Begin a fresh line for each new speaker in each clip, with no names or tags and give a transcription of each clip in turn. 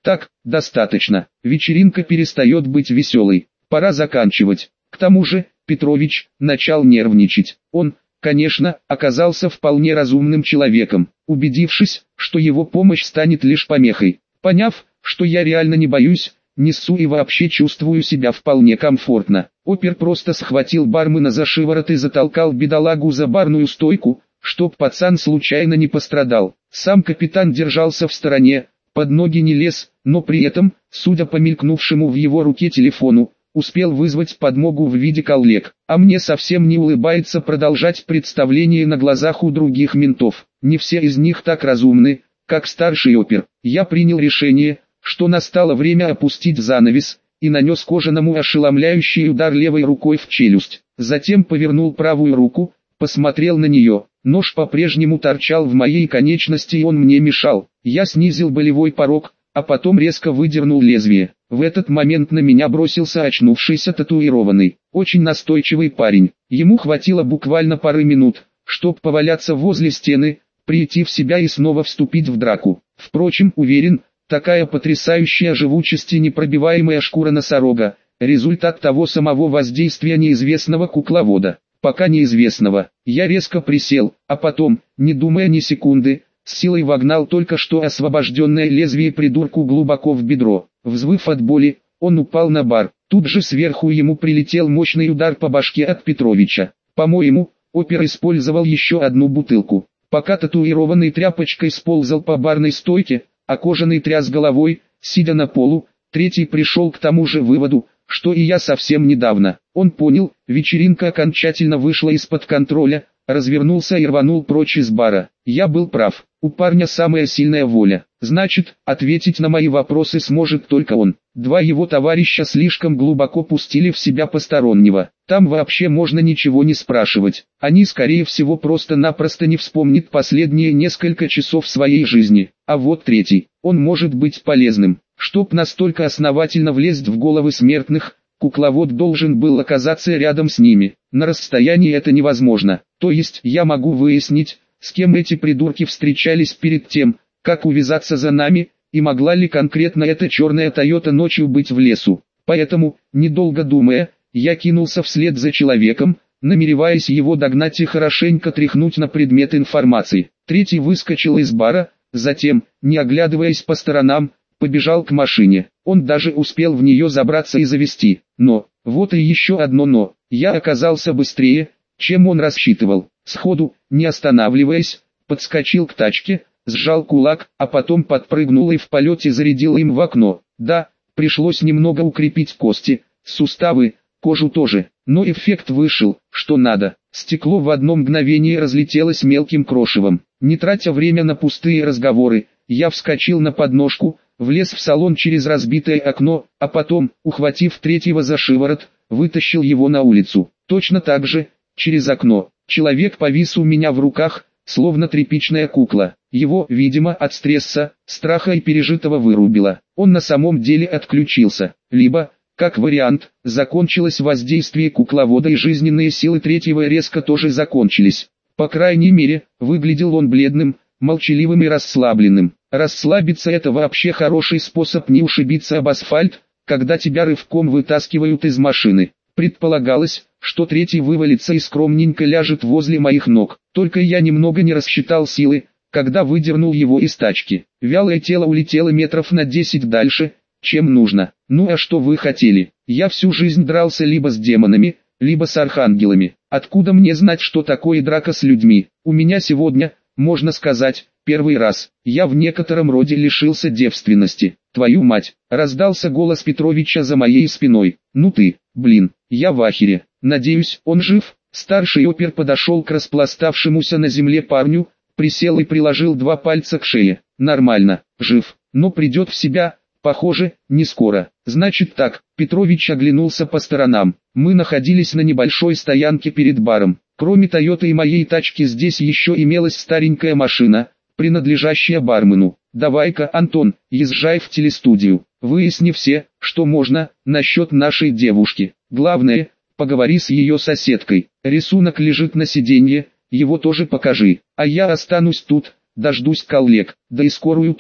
Так, достаточно. Вечеринка перестает быть веселой. Пора заканчивать. К тому же, Петрович начал нервничать. Он, конечно, оказался вполне разумным человеком. Убедившись, что его помощь станет лишь помехой. Поняв, что я реально не боюсь, несу и вообще чувствую себя вполне комфортно. Опер просто схватил бармена за шиворот и затолкал бедолагу за барную стойку, чтоб пацан случайно не пострадал. Сам капитан держался в стороне, под ноги не лез, но при этом, судя по мелькнувшему в его руке телефону, успел вызвать подмогу в виде коллег. А мне совсем не улыбается продолжать представление на глазах у других ментов. Не все из них так разумны, как старший опер. Я принял решение, что настало время опустить занавес, и нанес кожаному ошеломляющий удар левой рукой в челюсть. Затем повернул правую руку, посмотрел на нее. Нож по-прежнему торчал в моей конечности и он мне мешал. Я снизил болевой порог, а потом резко выдернул лезвие. В этот момент на меня бросился очнувшийся татуированный, очень настойчивый парень. Ему хватило буквально пары минут, чтоб поваляться возле стены, прийти в себя и снова вступить в драку. Впрочем, уверен, такая потрясающая живучесть и непробиваемая шкура носорога – результат того самого воздействия неизвестного кукловода. Пока неизвестного, я резко присел, а потом, не думая ни секунды, с силой вогнал только что освобожденное лезвие придурку глубоко в бедро. Взвыв от боли, он упал на бар. Тут же сверху ему прилетел мощный удар по башке от Петровича. По-моему, опер использовал еще одну бутылку. Пока татуированный тряпочкой сползал по барной стойке, а кожаный тряс головой, сидя на полу, третий пришел к тому же выводу, что и я совсем недавно. Он понял, вечеринка окончательно вышла из-под контроля, развернулся и рванул прочь из бара. Я был прав, у парня самая сильная воля. Значит, ответить на мои вопросы сможет только он. Два его товарища слишком глубоко пустили в себя постороннего. Там вообще можно ничего не спрашивать. Они скорее всего просто-напросто не вспомнят последние несколько часов своей жизни. А вот третий, он может быть полезным. Чтоб настолько основательно влезть в головы смертных, кукловод должен был оказаться рядом с ними. На расстоянии это невозможно. То есть я могу выяснить, с кем эти придурки встречались перед тем, как увязаться за нами, и могла ли конкретно эта черная Тойота ночью быть в лесу. Поэтому, недолго думая, я кинулся вслед за человеком, намереваясь его догнать и хорошенько тряхнуть на предмет информации. Третий выскочил из бара, затем, не оглядываясь по сторонам, побежал к машине. Он даже успел в нее забраться и завести. Но, вот и еще одно но, я оказался быстрее, чем он рассчитывал. Сходу, не останавливаясь, подскочил к тачке, сжал кулак, а потом подпрыгнул и в полете зарядил им в окно. Да, пришлось немного укрепить кости, суставы, кожу тоже, но эффект вышел, что надо. Стекло в одно мгновение разлетелось мелким крошевом. Не тратя время на пустые разговоры, я вскочил на подножку, влез в салон через разбитое окно, а потом, ухватив третьего за шиворот, вытащил его на улицу. Точно так же, через окно, человек повис у меня в руках, словно тряпичная кукла. Его, видимо, от стресса, страха и пережитого вырубило. Он на самом деле отключился. Либо, как вариант, закончилось воздействие кукловода и жизненные силы третьего резко тоже закончились. По крайней мере, выглядел он бледным, молчаливым и расслабленным. Расслабиться — это вообще хороший способ не ушибиться об асфальт, когда тебя рывком вытаскивают из машины. Предполагалось, что третий вывалится и скромненько ляжет возле моих ног. Только я немного не рассчитал силы, когда выдернул его из тачки. Вялое тело улетело метров на 10 дальше, чем нужно. Ну а что вы хотели? Я всю жизнь дрался либо с демонами, либо с архангелами. Откуда мне знать, что такое драка с людьми? У меня сегодня, можно сказать, первый раз. Я в некотором роде лишился девственности. Твою мать, раздался голос Петровича за моей спиной. Ну ты, блин, я в ахере. Надеюсь, он жив? Старший опер подошел к распластавшемуся на земле парню, присел и приложил два пальца к шее. Нормально, жив, но придет в себя, похоже, не скоро. Значит так, Петрович оглянулся по сторонам. Мы находились на небольшой стоянке перед баром. Кроме Тойоты и моей тачки здесь еще имелась старенькая машина, принадлежащая бармену. Давай-ка, Антон, езжай в телестудию, выясни все, что можно, насчет нашей девушки. Главное, поговори с ее соседкой. Рисунок лежит на сиденье, его тоже покажи. А я останусь тут, дождусь коллег, да и скорую тоже.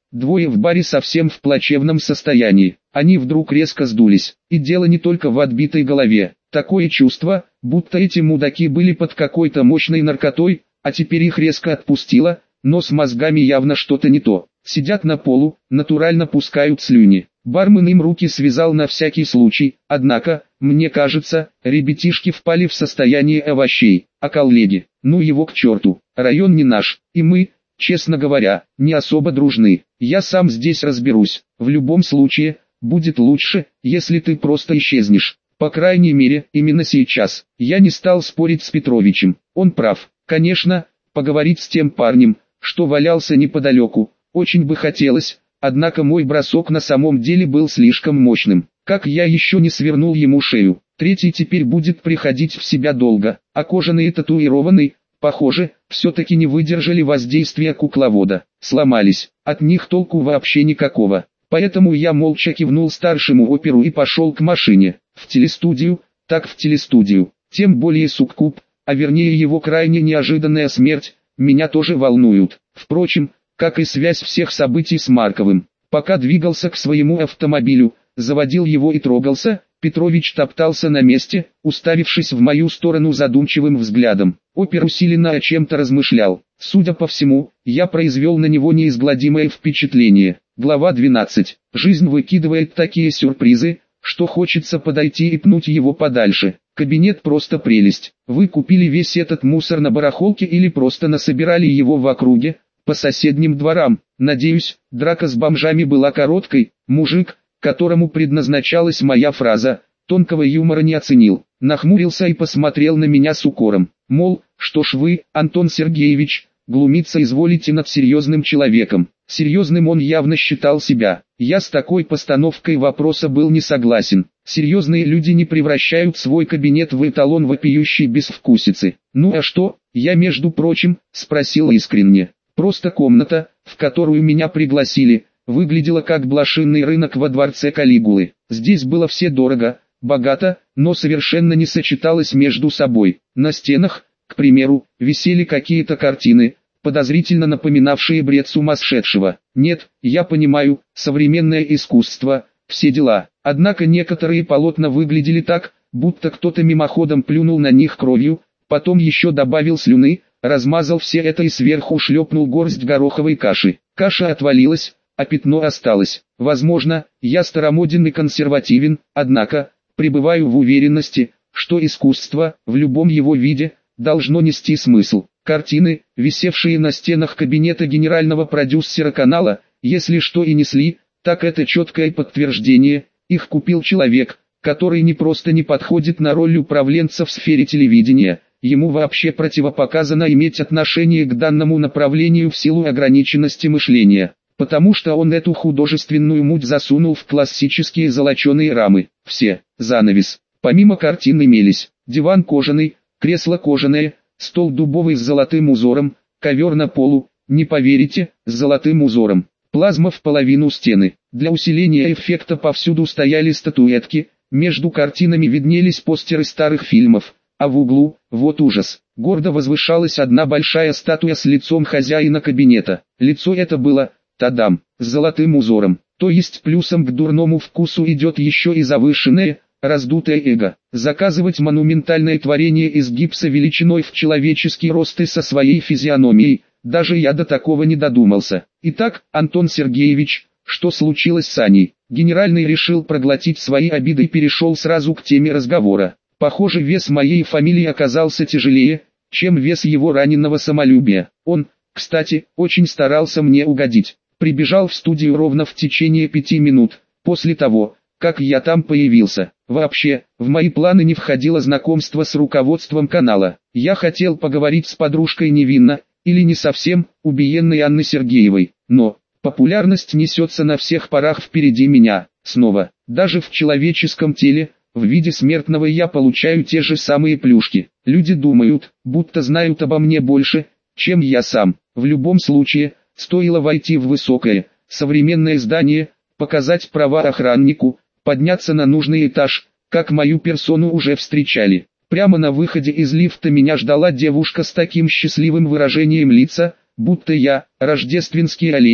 двое в баре совсем в плачевном состоянии. Они вдруг резко сдулись. И дело не только в отбитой голове. Такое чувство, будто эти мудаки были под какой-то мощной наркотой, а теперь их резко отпустило, но с мозгами явно что-то не то. Сидят на полу, натурально пускают слюни. Бармен им руки связал на всякий случай, однако, мне кажется, ребятишки впали в состояние овощей, а коллеги, ну его к черту, район не наш, и мы, честно говоря, не особо дружны. Я сам здесь разберусь, в любом случае, будет лучше, если ты просто исчезнешь. По крайней мере, именно сейчас. Я не стал спорить с Петровичем, он прав. Конечно, поговорить с тем парнем, что валялся неподалеку, очень бы хотелось, однако мой бросок на самом деле был слишком мощным. Как я еще не свернул ему шею. Третий теперь будет приходить в себя долго, а кожаные татуированные, похоже, все-таки не выдержали воздействия кукловода, сломались, от них толку вообще никакого. Поэтому я молча кивнул старшему оперу и пошел к машине. В телестудию, так в телестудию. Тем более суккуб, а вернее его крайне неожиданная смерть, меня тоже волнуют. Впрочем, как и связь всех событий с Марковым. Пока двигался к своему автомобилю, заводил его и трогался, Петрович топтался на месте, уставившись в мою сторону задумчивым взглядом. Опер усиленно о чем-то размышлял. Судя по всему, я произвел на него неизгладимое впечатление. Глава 12. Жизнь выкидывает такие сюрпризы, что хочется подойти и пнуть его подальше. Кабинет просто прелесть. Вы купили весь этот мусор на барахолке или просто насобирали его в округе, по соседним дворам? Надеюсь, драка с бомжами была короткой. Мужик, которому предназначалась моя фраза, тонкого юмора не оценил. Нахмурился и посмотрел на меня с укором. Мол, что ж вы, Антон Сергеевич, глумиться изволите над серьезным человеком. Серьезным он явно считал себя. Я с такой постановкой вопроса был не согласен. Серьезные люди не превращают свой кабинет в эталон вопиющей безвкусицы. Ну а что, я между прочим, спросил искренне. Просто комната, в которую меня пригласили, выглядела как блошиный рынок во дворце Калигулы. Здесь было все дорого, богато, но совершенно не сочеталось между собой. На стенах, к примеру, висели какие-то картины, подозрительно напоминавшие бред сумасшедшего. Нет, я понимаю, современное искусство, все дела. Однако некоторые полотна выглядели так, будто кто-то мимоходом плюнул на них кровью, потом еще добавил слюны, размазал все это и сверху шлепнул горсть гороховой каши. Каша отвалилась, а пятно осталось. Возможно, я старомоден и консервативен, однако, пребываю в уверенности, что искусство, в любом его виде, должно нести смысл. Картины, висевшие на стенах кабинета генерального продюсера канала, если что и несли, так это четкое подтверждение, их купил человек, который не просто не подходит на роль управленца в сфере телевидения, ему вообще противопоказано иметь отношение к данному направлению в силу ограниченности мышления, потому что он эту художественную муть засунул в классические золоченые рамы. Все, занавес. Помимо картин имелись диван кожаный, кресло кожаное, стол дубовый с золотым узором, ковер на полу, не поверите, с золотым узором. Плазма в половину стены. Для усиления эффекта повсюду стояли статуэтки, между картинами виднелись постеры старых фильмов, а в углу, вот ужас, гордо возвышалась одна большая статуя с лицом хозяина кабинета. Лицо это было, тадам, с золотым узором, то есть плюсом к дурному вкусу идет еще и завышенное, раздутое эго. Заказывать монументальное творение из гипса величиной в человеческий рост и со своей физиономией, даже я до такого не додумался. Итак, Антон Сергеевич, что случилось с Аней? Генеральный решил проглотить свои обиды и перешел сразу к теме разговора. Похоже, вес моей фамилии оказался тяжелее, чем вес его раненого самолюбия. Он, кстати, очень старался мне угодить. Прибежал в студию ровно в течение 5 минут, после того, как я там появился. Вообще, в мои планы не входило знакомство с руководством канала. Я хотел поговорить с подружкой невинно, или не совсем, убиенной Анны Сергеевой. Но, популярность несется на всех парах впереди меня. Снова, даже в человеческом теле, в виде смертного я получаю те же самые плюшки. Люди думают, будто знают обо мне больше, чем я сам. В любом случае, стоило войти в высокое, современное здание, показать права охраннику, подняться на нужный этаж, как мою персону уже встречали. Прямо на выходе из лифта меня ждала девушка с таким счастливым выражением лица, будто я, рождественский олень,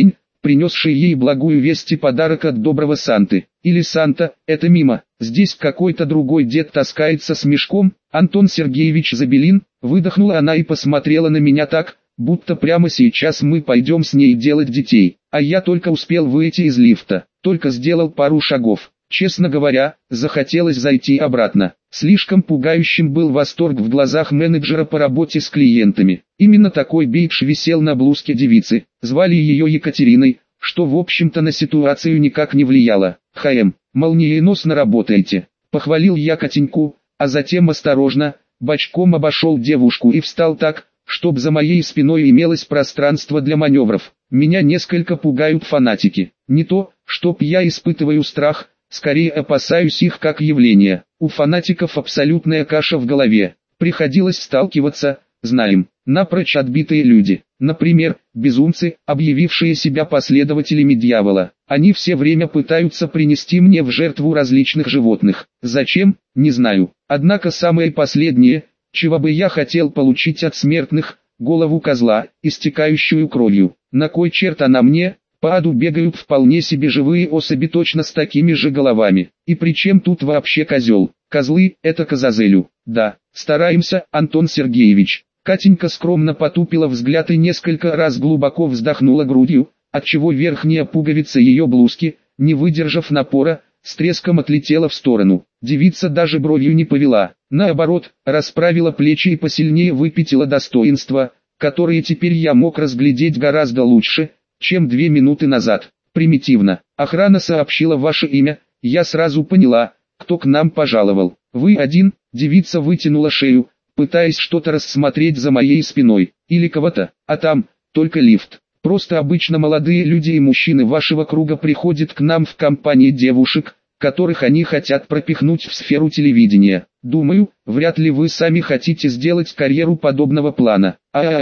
принесший ей благую весть и подарок от доброго Санты. Или Санта, это мимо, здесь какой-то другой дед таскается с мешком. Антон Сергеевич Забелин, выдохнула она и посмотрела на меня так, будто прямо сейчас мы пойдем с ней делать детей. А я только успел выйти из лифта, только сделал пару шагов. Честно говоря, захотелось зайти обратно. Слишком пугающим был восторг в глазах менеджера по работе с клиентами. Именно такой бейдж висел на блузке девицы. Звали ее Екатериной, что в общем-то на ситуацию никак не влияло. Молниеносно работаете. Похвалил я Катеньку, а затем осторожно, бочком обошел девушку и встал так, чтоб за моей спиной имелось пространство для маневров. Меня несколько пугают фанатики. Не то, чтоб я испытываю страх, скорее опасаюсь их как явления. У фанатиков абсолютная каша в голове. Приходилось сталкиваться, знаем, напрочь отбитые люди. Например, безумцы, объявившие себя последователями дьявола. Они все время пытаются принести мне в жертву различных животных. Зачем? Не знаю. Однако самое последнее, чего бы я хотел получить от смертных, голову козла, истекающую кровью. На кой черт она мне? По аду бегают вполне себе живые особи точно с такими же головами. И при чем тут вообще козел? Козлы – это к Азазелю. Да, стараемся, Антон Сергеевич. Катенька скромно потупила взгляд и несколько раз глубоко вздохнула грудью, отчего верхняя пуговица ее блузки, не выдержав напора, с треском отлетела в сторону. Девица даже бровью не повела. Наоборот, расправила плечи и посильнее выпятила достоинства, которые теперь я мог разглядеть гораздо лучше, чем 2 минуты назад. Примитивно. Охрана сообщила ваше имя, я сразу поняла, кто к нам пожаловал. Вы один? Девица вытянула шею, пытаясь что-то рассмотреть за моей спиной. Или кого-то, а там, только лифт. Просто обычно молодые люди и мужчины вашего круга приходят к нам в компании девушек, которых они хотят пропихнуть в сферу телевидения. Думаю, вряд ли вы сами хотите сделать карьеру подобного плана.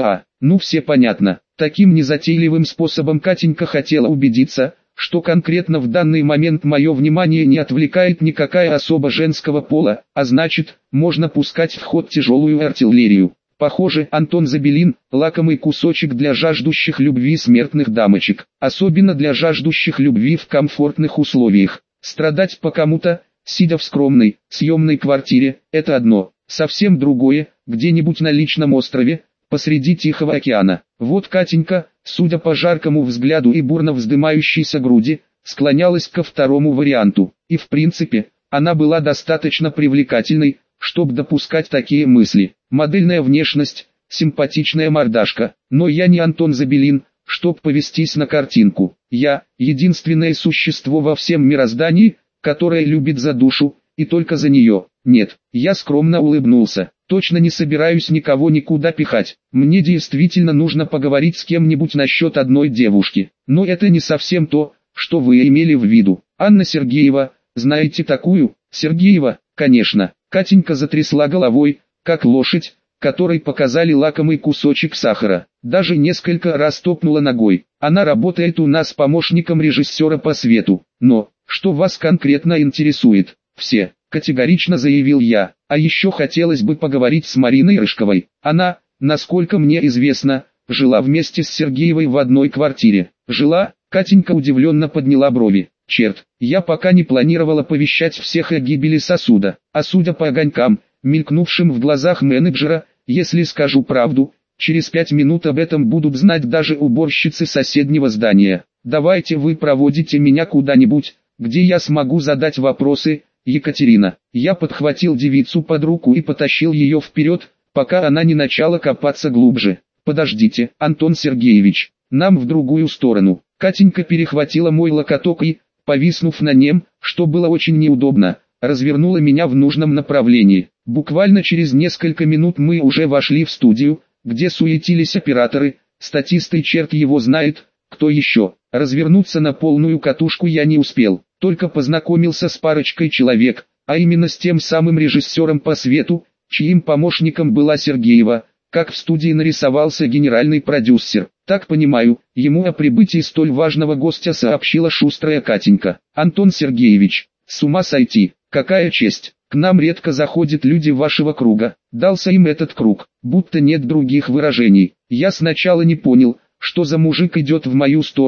Ну все понятно. Таким незатейливым способом Катенька хотела убедиться, что конкретно в данный момент мое внимание не отвлекает никакая особа женского пола, а значит, можно пускать в ход тяжелую артиллерию. Похоже, Антон Забелин – лакомый кусочек для жаждущих любви смертных дамочек, особенно для жаждущих любви в комфортных условиях. Страдать по кому-то, сидя в скромной, съемной квартире – это одно, совсем другое, где-нибудь на личном острове, посреди Тихого океана. Вот Катенька, судя по жаркому взгляду и бурно вздымающейся груди, склонялась ко второму варианту. И в принципе, она была достаточно привлекательной, чтобы допускать такие мысли. Модельная внешность, симпатичная мордашка. Но я не Антон Забелин, чтоб повестись на картинку. Я – единственное существо во всем мироздании, которое любит за душу, и только за нее. Нет, я скромно улыбнулся. Точно не собираюсь никого никуда пихать. Мне действительно нужно поговорить с кем-нибудь насчет одной девушки. Но это не совсем то, что вы имели в виду. Анна Сергеева, знаете такую? Сергеева, конечно. Катенька затрясла головой, как лошадь, которой показали лакомый кусочек сахара. Даже несколько раз топнула ногой. Она работает у нас помощником режиссера по свету. Но, что вас конкретно интересует? Все. Категорично заявил я. А еще хотелось бы поговорить с Мариной Рыжковой. Она, насколько мне известно, жила вместе с Сергеевой в одной квартире. Жила? Катенька удивленно подняла брови. Черт, я пока не планировала повещать всех о гибели сосуда. А судя по огонькам, мелькнувшим в глазах менеджера, если скажу правду, через 5 минут об этом будут знать даже уборщицы соседнего здания. Давайте вы проводите меня куда-нибудь, где я смогу задать вопросы, Екатерина. Я подхватил девицу под руку и потащил ее вперед, пока она не начала копаться глубже. Подождите, Антон Сергеевич, нам в другую сторону. Катенька перехватила мой локоток и, повиснув на нем, что было очень неудобно, развернула меня в нужном направлении. Буквально через несколько минут мы уже вошли в студию, где суетились операторы, статисты, черт его знает, кто еще. Развернуться на полную катушку я не успел, только познакомился с парочкой человек, а именно с тем самым режиссером по свету, чьим помощником была Сергеева, как в студии нарисовался генеральный продюсер. Так понимаю, ему о прибытии столь важного гостя сообщила шустрая Катенька. Антон Сергеевич, с ума сойти, какая честь, к нам редко заходят люди вашего круга. Дался им этот круг, будто нет других выражений. Я сначала не понял, что за мужик идет в мою сторону,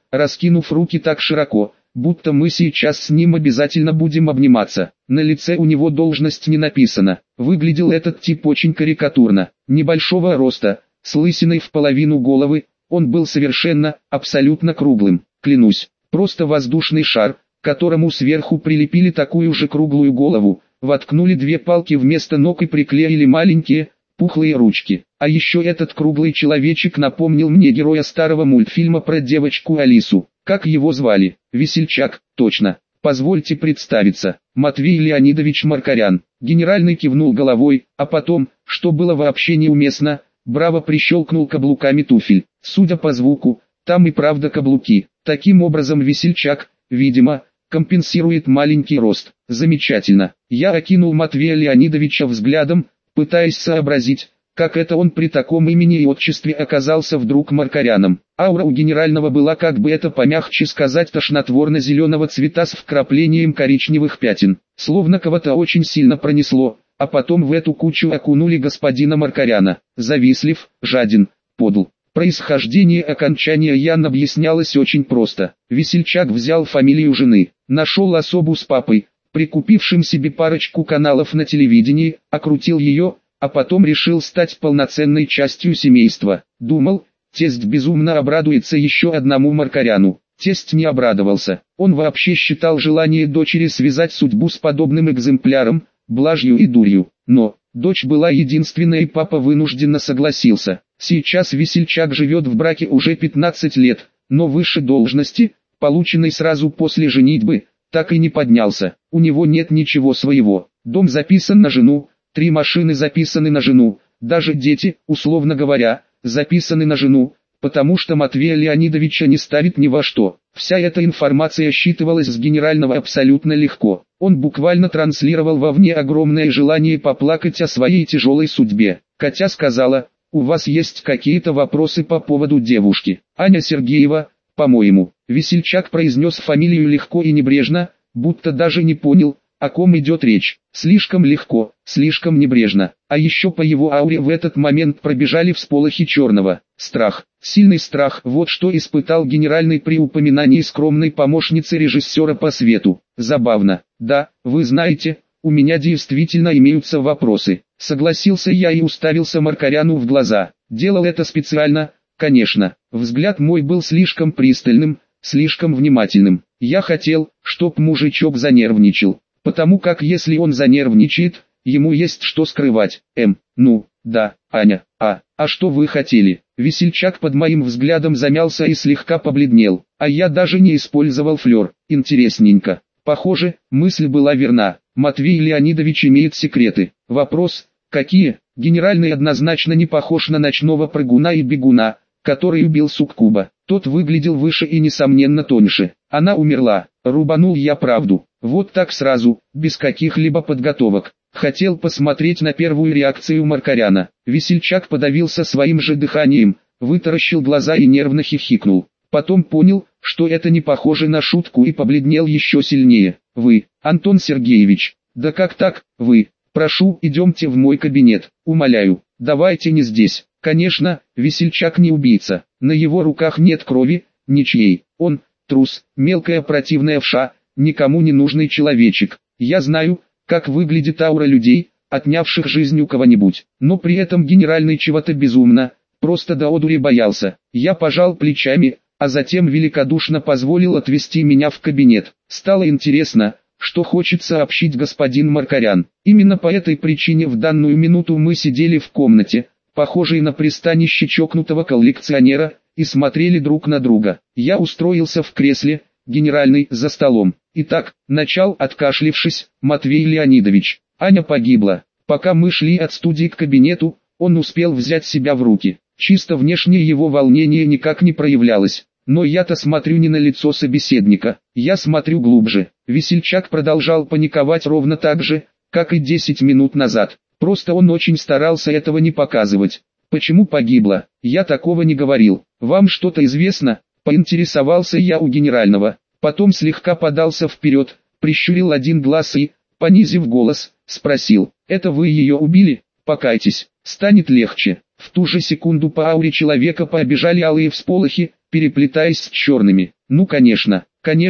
раскинув руки так широко, будто мы сейчас с ним обязательно будем обниматься. На лице у него должность не написана. Выглядел этот тип очень карикатурно. Небольшого роста, с лысиной в половину головы, он был совершенно, абсолютно круглым. Клянусь, просто воздушный шар, которому сверху прилепили такую же круглую голову, воткнули две палки вместо ног и приклеили маленькие, пухлые ручки. А еще этот круглый человечек напомнил мне героя старого мультфильма про девочку Алису. Как его звали? Весельчак, точно. Позвольте представиться, Матвей Леонидович Маркарян. Генеральный кивнул головой, а потом, что было вообще неуместно, браво прищелкнул каблуками туфель. Судя по звуку, там и правда каблуки. Таким образом Весельчак, видимо, компенсирует маленький рост. Замечательно. Я окинул Матвея Леонидовича взглядом, пытаясь сообразить, как это он при таком имени и отчестве оказался вдруг Маркаряном. Аура у генерального была, как бы это помягче сказать, тошнотворно-зеленого цвета с вкраплением коричневых пятен. Словно кого-то очень сильно пронесло, а потом в эту кучу окунули господина Маркаряна. Завистлив, жаден, подл. Происхождение окончания Ян объяснялось очень просто. Весельчак взял фамилию жены, нашел особу с папой, прикупившим себе парочку каналов на телевидении, окрутил ее, а потом решил стать полноценной частью семейства. Думал, тесть безумно обрадуется еще одному Маркаряну. Тесть не обрадовался. Он вообще считал желание дочери связать судьбу с подобным экземпляром, блажью и дурью. Но, дочь была единственной, и папа вынужденно согласился. Сейчас Весельчак живет в браке уже 15 лет, но выше должности, полученной сразу после женитьбы, так и не поднялся. У него нет ничего своего. Дом записан на жену, 3 машины записаны на жену, даже дети, условно говоря, записаны на жену, потому что Матвея Леонидовича не ставит ни во что. Вся эта информация считывалась с генерального абсолютно легко. Он буквально транслировал вовне огромное желание поплакать о своей тяжелой судьбе. Катя сказала: «У вас есть какие-то вопросы по поводу девушки?» «Аня Сергеева, по-моему». Весельчак произнес фамилию легко и небрежно, будто даже не понял, о ком идет речь. Слишком легко, слишком небрежно. А еще по его ауре в этот момент пробежали всполохи черного. Страх, сильный страх, вот что испытал генеральный при упоминании скромной помощницы режиссера по свету. Забавно. Да, вы знаете, у меня действительно имеются вопросы. Согласился я и уставился Маркаряну в глаза. Делал это специально, конечно. Взгляд мой был слишком пристальным, слишком внимательным. Я хотел, чтоб мужичок занервничал. Потому как если он занервничает, ему есть что скрывать. Ну, да, Аня, а что вы хотели? Весельчак под моим взглядом замялся и слегка побледнел. А я даже не использовал флер. Интересненько. Похоже, мысль была верна. Матвей Леонидович имеет секреты. Вопрос, какие? Генеральный однозначно не похож на ночного прыгуна и бегуна, который убил суккуба. Тот выглядел выше и несомненно тоньше. Она умерла. Рубанул я правду. Вот так сразу, без каких-либо подготовок. Хотел посмотреть на первую реакцию Маркаряна. Весельчак подавился своим же дыханием, вытаращил глаза и нервно хихикнул. Потом понял, что это не похоже на шутку, и побледнел еще сильнее. «Вы, Антон Сергеевич, да как так, вы? Прошу, идемте в мой кабинет, умоляю, давайте не здесь». Конечно, Весельчак не убийца, на его руках нет крови, ничьей. Он, трус, мелкая противная вша, никому не нужный человечек. Я знаю, как выглядит аура людей, отнявших жизнь у кого-нибудь, но при этом генеральный чего-то безумно, просто до одури боялся. Я пожал плечами, а затем великодушно позволил отвести меня в кабинет. Стало интересно, что хочет сообщить господин Маркарян. Именно по этой причине в данную минуту мы сидели в комнате, похожей на пристанище чокнутого коллекционера, и смотрели друг на друга. Я устроился в кресле, генеральный за столом. Итак, начал, откашлившись, Матвей Леонидович. Аня погибла. Пока мы шли от студии к кабинету, он успел взять себя в руки. Чисто внешне его волнение никак не проявлялось. Но я-то смотрю не на лицо собеседника, я смотрю глубже. Весельчак продолжал паниковать ровно так же, как и 10 минут назад. Просто он очень старался этого не показывать. Почему погибла? Я такого не говорил. Вам что-то известно? Поинтересовался я у генерального. Потом слегка подался вперед, прищурил один глаз и, понизив голос, спросил: «Это вы ее убили? Покайтесь, станет легче». В ту же секунду по ауре человека побежали алые всполохи, переплетаясь с черными. Ну конечно,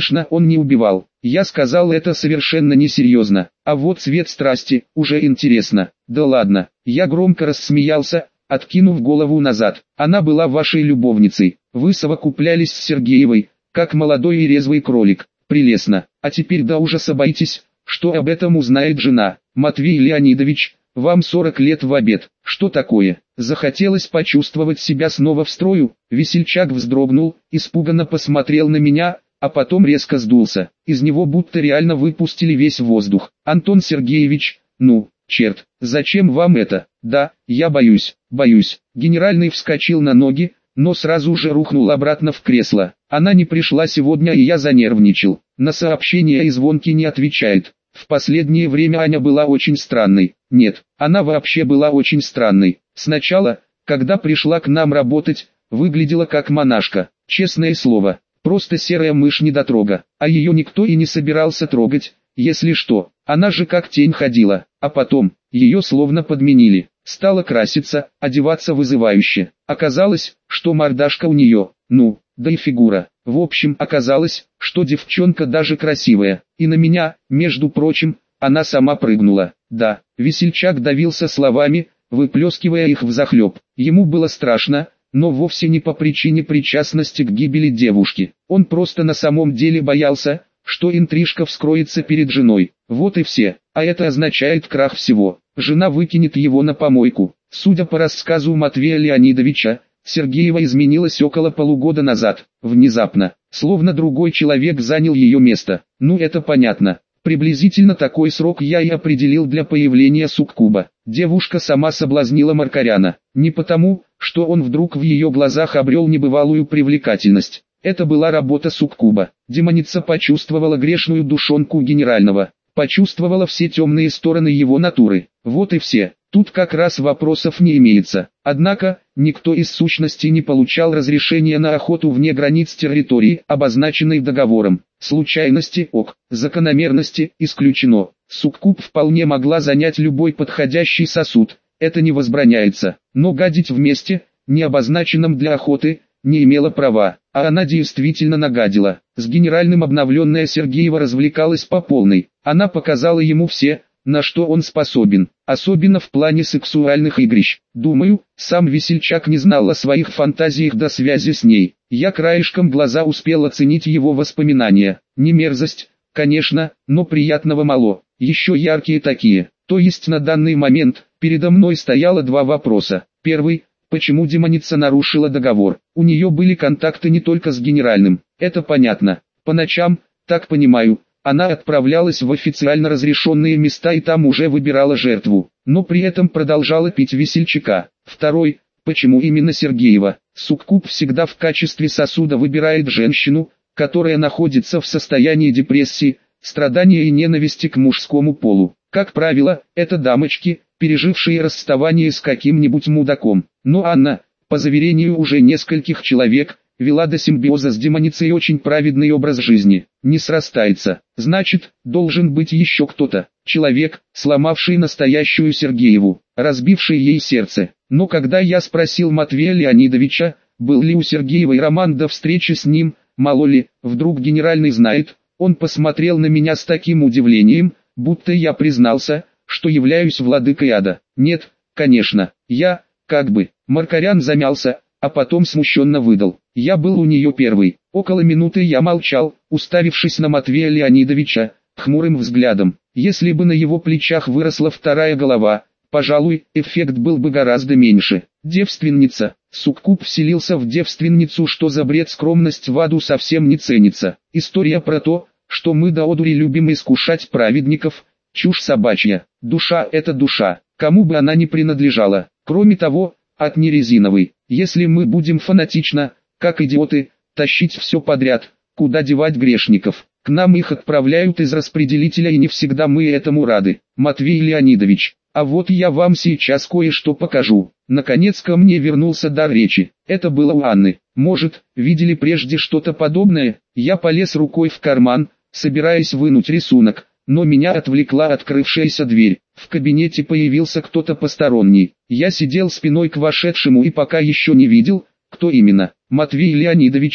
он не убивал. Я сказал это совершенно несерьезно. А вот цвет страсти, уже интересно. Да ладно, я громко рассмеялся, откинув голову назад. Она была вашей любовницей. Вы совокуплялись с Сергеевой, как молодой и резвый кролик. Прелестно. А теперь до ужаса боитесь, что об этом узнает жена. Матвей Леонидович, вам 40 лет в обед. Что такое? Захотелось почувствовать себя снова в строю. Весельчак вздрогнул, испуганно посмотрел на меня, а потом резко сдулся. Из него будто реально выпустили весь воздух. Антон Сергеевич, ну, черт, зачем вам это? Да, я боюсь. Генеральный вскочил на ноги, но сразу же рухнул обратно в кресло. Она не пришла сегодня, и я занервничал. На сообщения и звонки не отвечает. В последнее время Аня была очень странной. Нет, она вообще была очень странной. Сначала, когда пришла к нам работать, выглядела как монашка. Честное слово, просто серая мышь-недотрога. А ее никто и не собирался трогать, если что. Она же как тень ходила. А потом, ее словно подменили. Стала краситься, одеваться вызывающе. Оказалось, что мордашка у нее, ну, да и фигура. В общем, оказалось, что девчонка даже красивая. И на меня, между прочим, она сама прыгнула. Да, весельчак давился словами, выплескивая их взахлеб. Ему было страшно, но вовсе не по причине причастности к гибели девушки. Он просто на самом деле боялся, что интрижка вскроется перед женой. Вот и все. А это означает крах всего. Жена выкинет его на помойку. Судя по рассказу Матвея Леонидовича, Сергеева изменилась около полугода назад. Внезапно, словно другой человек занял ее место. Ну это понятно. Приблизительно такой срок я и определил для появления суккуба. Девушка сама соблазнила Маркаряна. Не потому, что он вдруг в ее глазах обрел небывалую привлекательность. Это была работа суккуба. Демоница почувствовала грешную душонку генерального. Почувствовала все темные стороны его натуры. Вот и все. Тут как раз вопросов не имеется. Однако, никто из сущности не получал разрешения на охоту вне границ территории, обозначенной договором. Случайности ок, закономерности исключено. Суккуб вполне могла занять любой подходящий сосуд, это не возбраняется. Но гадить вместе, не обозначенном для охоты, не имела права, а она действительно нагадила. С генеральным обновленная Сергеева развлекалась по полной. Она показала ему все, на что он способен, особенно в плане сексуальных игрищ. Думаю, сам весельчак не знал о своих фантазиях до связи с ней. Я краешком глаза успел оценить его воспоминания. Не мерзость, конечно, но приятного мало. Еще яркие такие. То есть на данный момент, передо мной стояло два вопроса. Первый, почему демоница нарушила договор? У нее были контакты не только с генеральным, это понятно. По ночам, так понимаю, она отправлялась в официально разрешенные места и там уже выбирала жертву, но при этом продолжала пить весельчака. Второй, почему именно Сергеева? Суккуб всегда в качестве сосуда выбирает женщину, которая находится в состоянии депрессии, страдания и ненависти к мужскому полу. Как правило, это дамочки, пережившие расставание с каким-нибудь мудаком. Но Анна, по заверению уже нескольких человек, вела до симбиоза с демоницей очень праведный образ жизни. Не срастается. Значит, должен быть еще кто-то. Человек, сломавший настоящую Сергееву, разбивший ей сердце. Но когда я спросил Матвея Леонидовича, был ли у Сергеевой роман до встречи с ним, мало ли, вдруг генеральный знает, он посмотрел на меня с таким удивлением, будто я признался, что являюсь владыкой ада. Нет, конечно, я, Маркарян замялся, а потом смущенно выдал. Я был у нее первый. Около минуты я молчал, уставившись на Матвея Леонидовича, хмурым взглядом. Если бы на его плечах выросла вторая голова, пожалуй, эффект был бы гораздо меньше. Девственница. Суккуб вселился в девственницу, что за бред, скромность в аду совсем не ценится. История про то, что мы до одури любим искушать праведников, чушь собачья. Душа — это душа, кому бы она ни принадлежала. Кроме того, ад не резиновый. Если мы будем фанатично, как идиоты, тащить все подряд, куда девать грешников? К нам их отправляют из распределителя, и не всегда мы этому рады. Матвей Леонидович, а вот я вам сейчас кое-что покажу. Наконец ко мне вернулся дар речи. Это было у Анны. Может, видели прежде что-то подобное? Я полез рукой в карман, собираясь вынуть рисунок, но меня отвлекла открывшаяся дверь. В кабинете появился кто-то посторонний. Я сидел спиной к вошедшему и пока еще не видел, кто именно. Матвей Леонидович,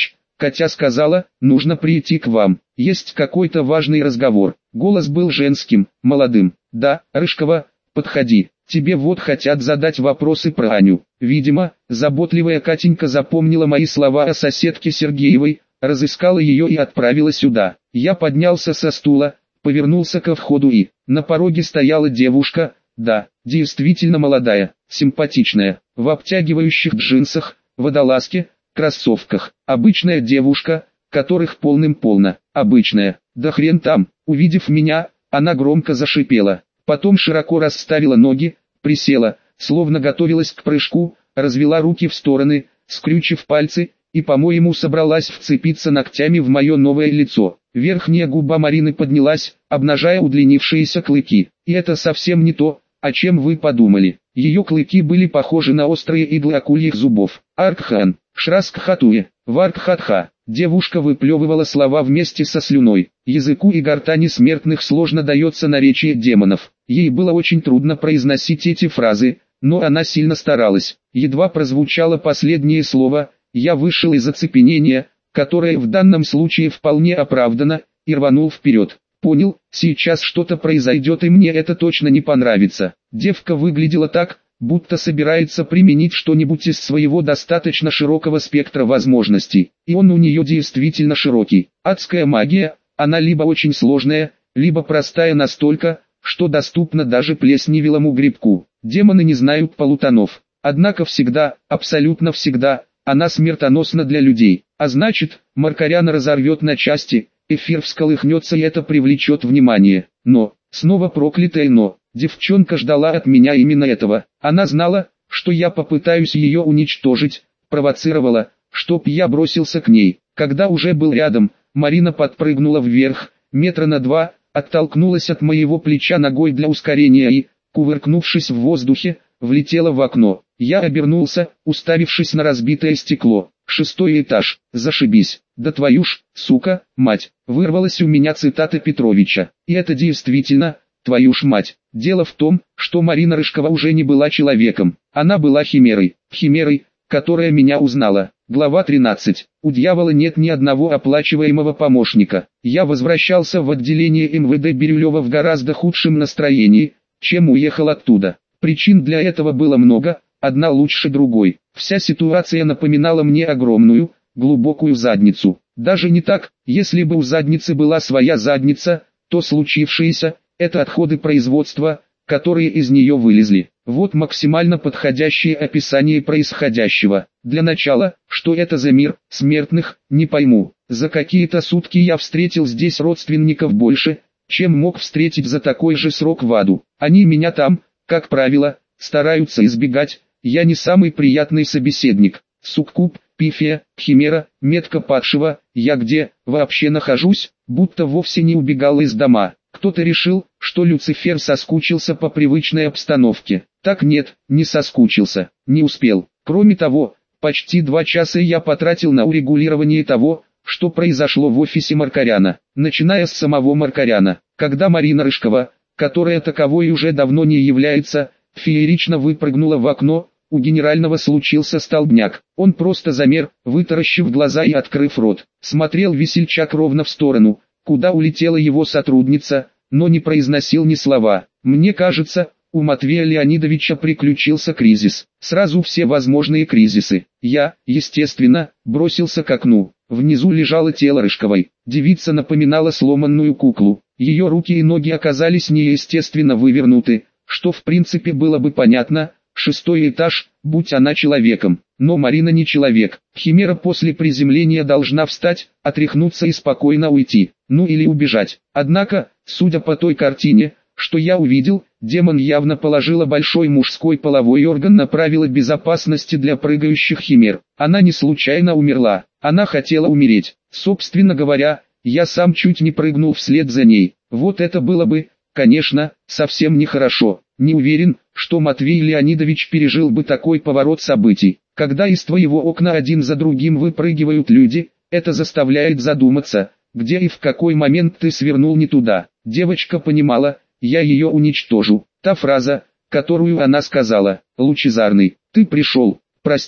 Катя сказала, нужно прийти к вам, есть какой-то важный разговор. Голос был женским, молодым. Да, Рыжкова, подходи, тебе вот хотят задать вопросы про Аню. Видимо, заботливая Катенька запомнила мои слова о соседке Сергеевой, разыскала ее и отправила сюда. Я поднялся со стула, повернулся ко входу и, на пороге стояла девушка, да, действительно молодая, симпатичная, в обтягивающих джинсах, водолазке, кроссовках. Обычная девушка, которых полным-полно, обычная, да хрен там. Увидев меня, она громко зашипела, потом широко расставила ноги, присела, словно готовилась к прыжку, развела руки в стороны, скрючив пальцы, и, по-моему, собралась вцепиться ногтями в мое новое лицо. Верхняя губа Марины поднялась, обнажая удлинившиеся клыки. И это совсем не то, о чем вы подумали. Ее клыки были похожи на острые иглы акульих зубов. Аркхан, Шраскхатуе, Варкхатха. Девушка выплевывала слова вместе со слюной. Языку и гортани смертных сложно дается наречие демонов. Ей было очень трудно произносить эти фразы, но она сильно старалась. Едва прозвучало последнее слово, я вышел из оцепенения, которое в данном случае вполне оправдано, и рванул вперед. Понял, сейчас что-то произойдет и мне это точно не понравится. Девка выглядела так, будто собирается применить что-нибудь из своего достаточно широкого спектра возможностей. И он у нее действительно широкий. Адская магия, она либо очень сложная, либо простая настолько, что доступна даже плесневелому грибку. Демоны не знают полутонов. Однако всегда, абсолютно всегда, она смертоносна для людей. А значит, Маркаряна разорвет на части, эфир всколыхнется и это привлечет внимание. Но, снова проклятое но, девчонка ждала от меня именно этого. Она знала, что я попытаюсь ее уничтожить, провоцировала, чтоб я бросился к ней. Когда уже был рядом, Марина подпрыгнула вверх, метра на 2, оттолкнулась от моего плеча ногой для ускорения и, кувыркнувшись в воздухе, влетела в окно. Я обернулся, уставившись на разбитое стекло. 6-й этаж, зашибись, да твою ж, сука, мать, вырвалась у меня цитата Петровича. И это действительно, твою ж мать. Дело в том, что Марина Рыжкова уже не была человеком, она была химерой, которая меня узнала. Глава 13. У дьявола нет ни одного оплачиваемого помощника. Я возвращался в отделение МВД Бирюлева в гораздо худшем настроении, чем уехал оттуда. Причин для этого было много, одна лучше другой. Вся ситуация напоминала мне огромную, глубокую задницу. Даже не так, если бы у задницы была своя задница, то случившееся – это отходы производства, которые из нее вылезли. Вот максимально подходящее описание происходящего. Для начала, что это за мир смертных, не пойму. За какие-то сутки я встретил здесь родственников больше, чем мог встретить за такой же срок в аду. Они меня там, как правило, стараются избегать, я не самый приятный собеседник. Суккуб, пифия, химера, метка падшего, я где, вообще нахожусь, будто вовсе не убегал из дома. Кто-то решил, что Люцифер соскучился по привычной обстановке. Так нет, не соскучился, не успел. Кроме того, почти 2 часа я потратил на урегулирование того, что произошло в офисе Маркаряна. Начиная с самого Маркаряна, когда Марина Рыжкова, которая таковой уже давно не является, феерично выпрыгнула в окно, у генерального случился столбняк. Он просто замер, вытаращив глаза и открыв рот. Смотрел весельчак ровно в сторону, куда улетела его сотрудница, но не произносил ни слова. Мне кажется, у Матвея Леонидовича приключился кризис. Сразу все возможные кризисы. Я, естественно, бросился к окну. Внизу лежало тело Рыжковой. Девица напоминала сломанную куклу. Ее руки и ноги оказались неестественно вывернуты, что в принципе было бы понятно. 6-й этаж, будь она человеком. Но Марина не человек. Химера после приземления должна встать, отряхнуться и спокойно уйти. Ну или убежать. Однако, судя по той картине, что я увидел, демон явно положила большой мужской половой орган на правила безопасности для прыгающих химер. Она не случайно умерла. Она хотела умереть. Собственно говоря, я сам чуть не прыгнул вслед за ней. Вот это было бы, конечно, совсем нехорошо. Не уверен, что Матвей Леонидович пережил бы такой поворот событий. Когда из твоего окна один за другим выпрыгивают люди, это заставляет задуматься, где и в какой момент ты свернул не туда. Девочка понимала, я ее уничтожу. Та фраза, которую она сказала, лучезарный, ты пришел, прости,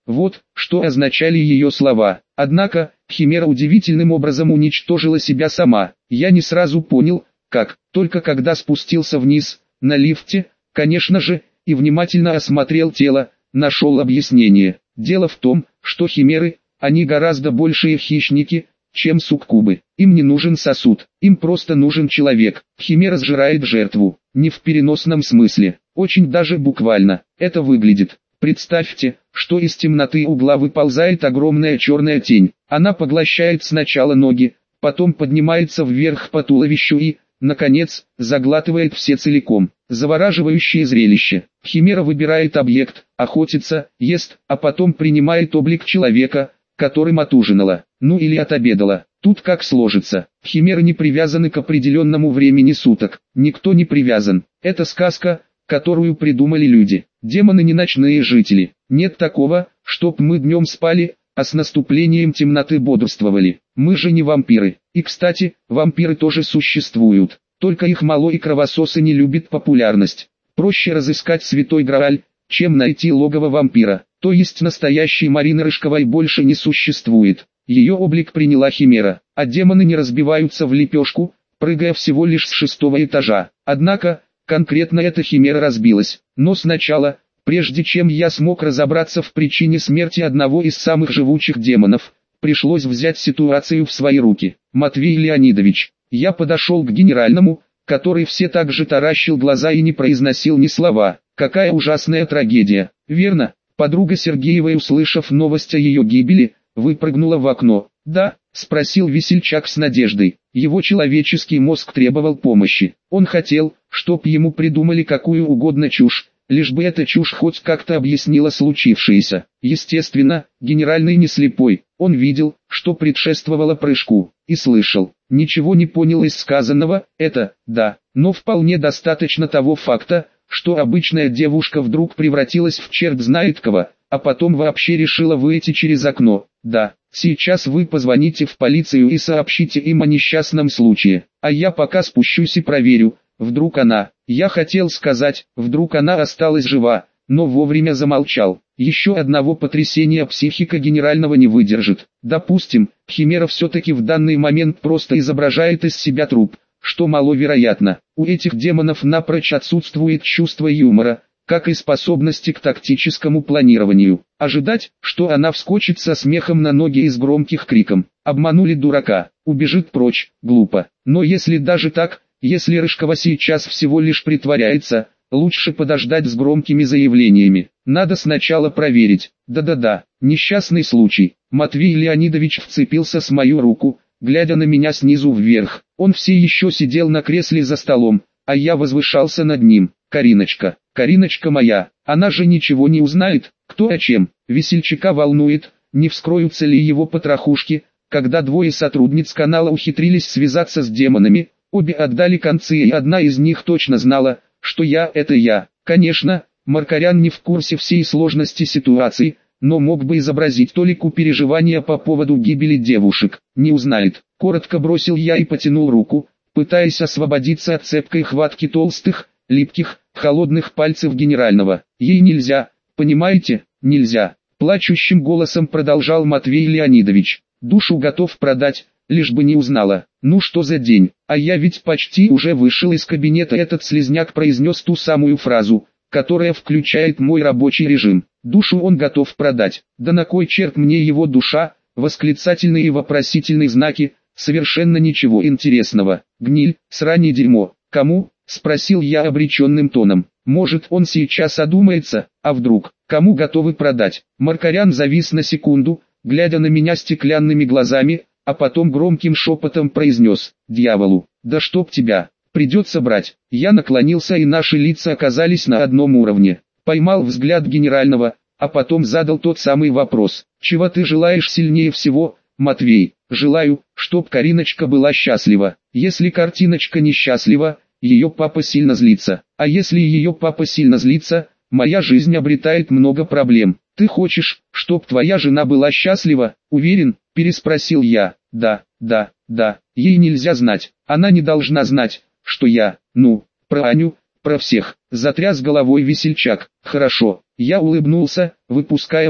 Вот, что означали ее слова. Однако, Химера удивительным образом уничтожила себя сама. Я не сразу понял, как, только когда спустился вниз, на лифте, конечно же, и внимательно осмотрел тело, нашел объяснение. Дело в том, что химеры, они гораздо большие хищники, чем суккубы. Им не нужен сосуд, им просто нужен человек. Химера сжирает жертву, не в переносном смысле, очень даже буквально. Это выглядит. Представьте, что из темноты угла выползает огромная черная тень. Она поглощает сначала ноги, потом поднимается вверх по туловищу и, наконец, заглатывает все целиком. Завораживающее зрелище. Химера выбирает объект, охотится, ест, а потом принимает облик человека, которым отужинала, ну или отобедала. Тут как сложится. Химеры не привязаны к определенному времени суток. Никто не привязан. Это сказка, которую придумали люди. Демоны не ночные жители. Нет такого, чтоб мы днем спали, а с наступлением темноты бодрствовали. Мы же не вампиры. И кстати, вампиры тоже существуют. Только их мало и кровососы не любят популярность. Проще разыскать святой Грааль, чем найти логово вампира. То есть настоящей Марины Рыжковой больше не существует. Ее облик приняла Химера, а демоны не разбиваются в лепешку, прыгая всего лишь с 6-го этажа. Однако, конкретно эта Химера разбилась. Но сначала, прежде чем я смог разобраться в причине смерти одного из самых живучих демонов, пришлось взять ситуацию в свои руки. Матвей Леонидович, я подошел к генеральному, который все так же таращил глаза и не произносил ни слова. Какая ужасная трагедия, верно? Подруга Сергеевой, услышав новость о ее гибели, выпрыгнула в окно. «Да?» – спросил весельчак с надеждой. Его человеческий мозг требовал помощи. Он хотел, чтоб ему придумали какую угодно чушь, лишь бы эта чушь хоть как-то объяснила случившееся. Естественно, генеральный не слепой. Он видел, что предшествовало прыжку, и слышал. Ничего не понял из сказанного, это, да, но вполне достаточно того факта, что обычная девушка вдруг превратилась в черт знает кого, а потом вообще решила выйти через окно. Да, сейчас вы позвоните в полицию и сообщите им о несчастном случае, а я пока спущусь и проверю, вдруг она, я хотел сказать, вдруг она осталась жива, но вовремя замолчал. Еще одного потрясения психика генерального не выдержит. Допустим, Химера все-таки в данный момент просто изображает из себя труп, что маловероятно. У этих демонов напрочь отсутствует чувство юмора, как и способности к тактическому планированию. Ожидать, что она вскочит со смехом на ноги и с громким криком «Обманули дурака!» убежит прочь, глупо. Но если даже так, если Рыжкова сейчас всего лишь притворяется, лучше подождать с громкими заявлениями. Надо сначала проверить. Да-да-да, несчастный случай. Матвей Леонидович вцепился с мою руку, глядя на меня снизу вверх. Он все еще сидел на кресле за столом, а я возвышался над ним. Кариночка, Кариночка моя, она же ничего не узнает, кто о чем. Весельчака волнует, не вскроются ли его потрохушки, когда двое сотрудниц канала ухитрились связаться с демонами. Обе отдали концы, и одна из них точно знала, что я – это я. Конечно, Маркарян не в курсе всей сложности ситуации, но мог бы изобразить толику переживания по поводу гибели девушек. Не узнает. Коротко бросил я и потянул руку, пытаясь освободиться от цепкой хватки толстых, липких, холодных пальцев генерального. Ей нельзя, понимаете, нельзя. Плачущим голосом продолжал Матвей Леонидович. Душу готов продать, лишь бы не узнала. Ну что за день, а я ведь почти уже вышел из кабинета. Этот слизняк произнес ту самую фразу, которая включает мой рабочий режим. Душу он готов продать. Да на кой черт мне его душа? Восклицательные и вопросительные знаки. Совершенно ничего интересного. Гниль, срань и дерьмо. Кому? Спросил я обреченным тоном. Может, он сейчас одумается, а вдруг? Кому готовы продать? Маркарян завис на секунду, глядя на меня стеклянными глазами, а потом громким шепотом произнес: «Дьяволу, да чтоб тебя, придется брать». Я наклонился, и наши лица оказались на одном уровне. Поймал взгляд генерального, а потом задал тот самый вопрос: «Чего ты желаешь сильнее всего, Матвей?» «Желаю, чтоб Кариночка была счастлива. Если картиночка несчастлива, ее папа сильно злится. А если ее папа сильно злится, моя жизнь обретает много проблем. Ты хочешь, чтоб твоя жена была счастлива, уверен?» – переспросил я. «Да, да, да, ей нельзя знать, она не должна знать, что я, про Аню, про всех», – затряс головой весельчак. «Хорошо». Я улыбнулся, выпуская флер.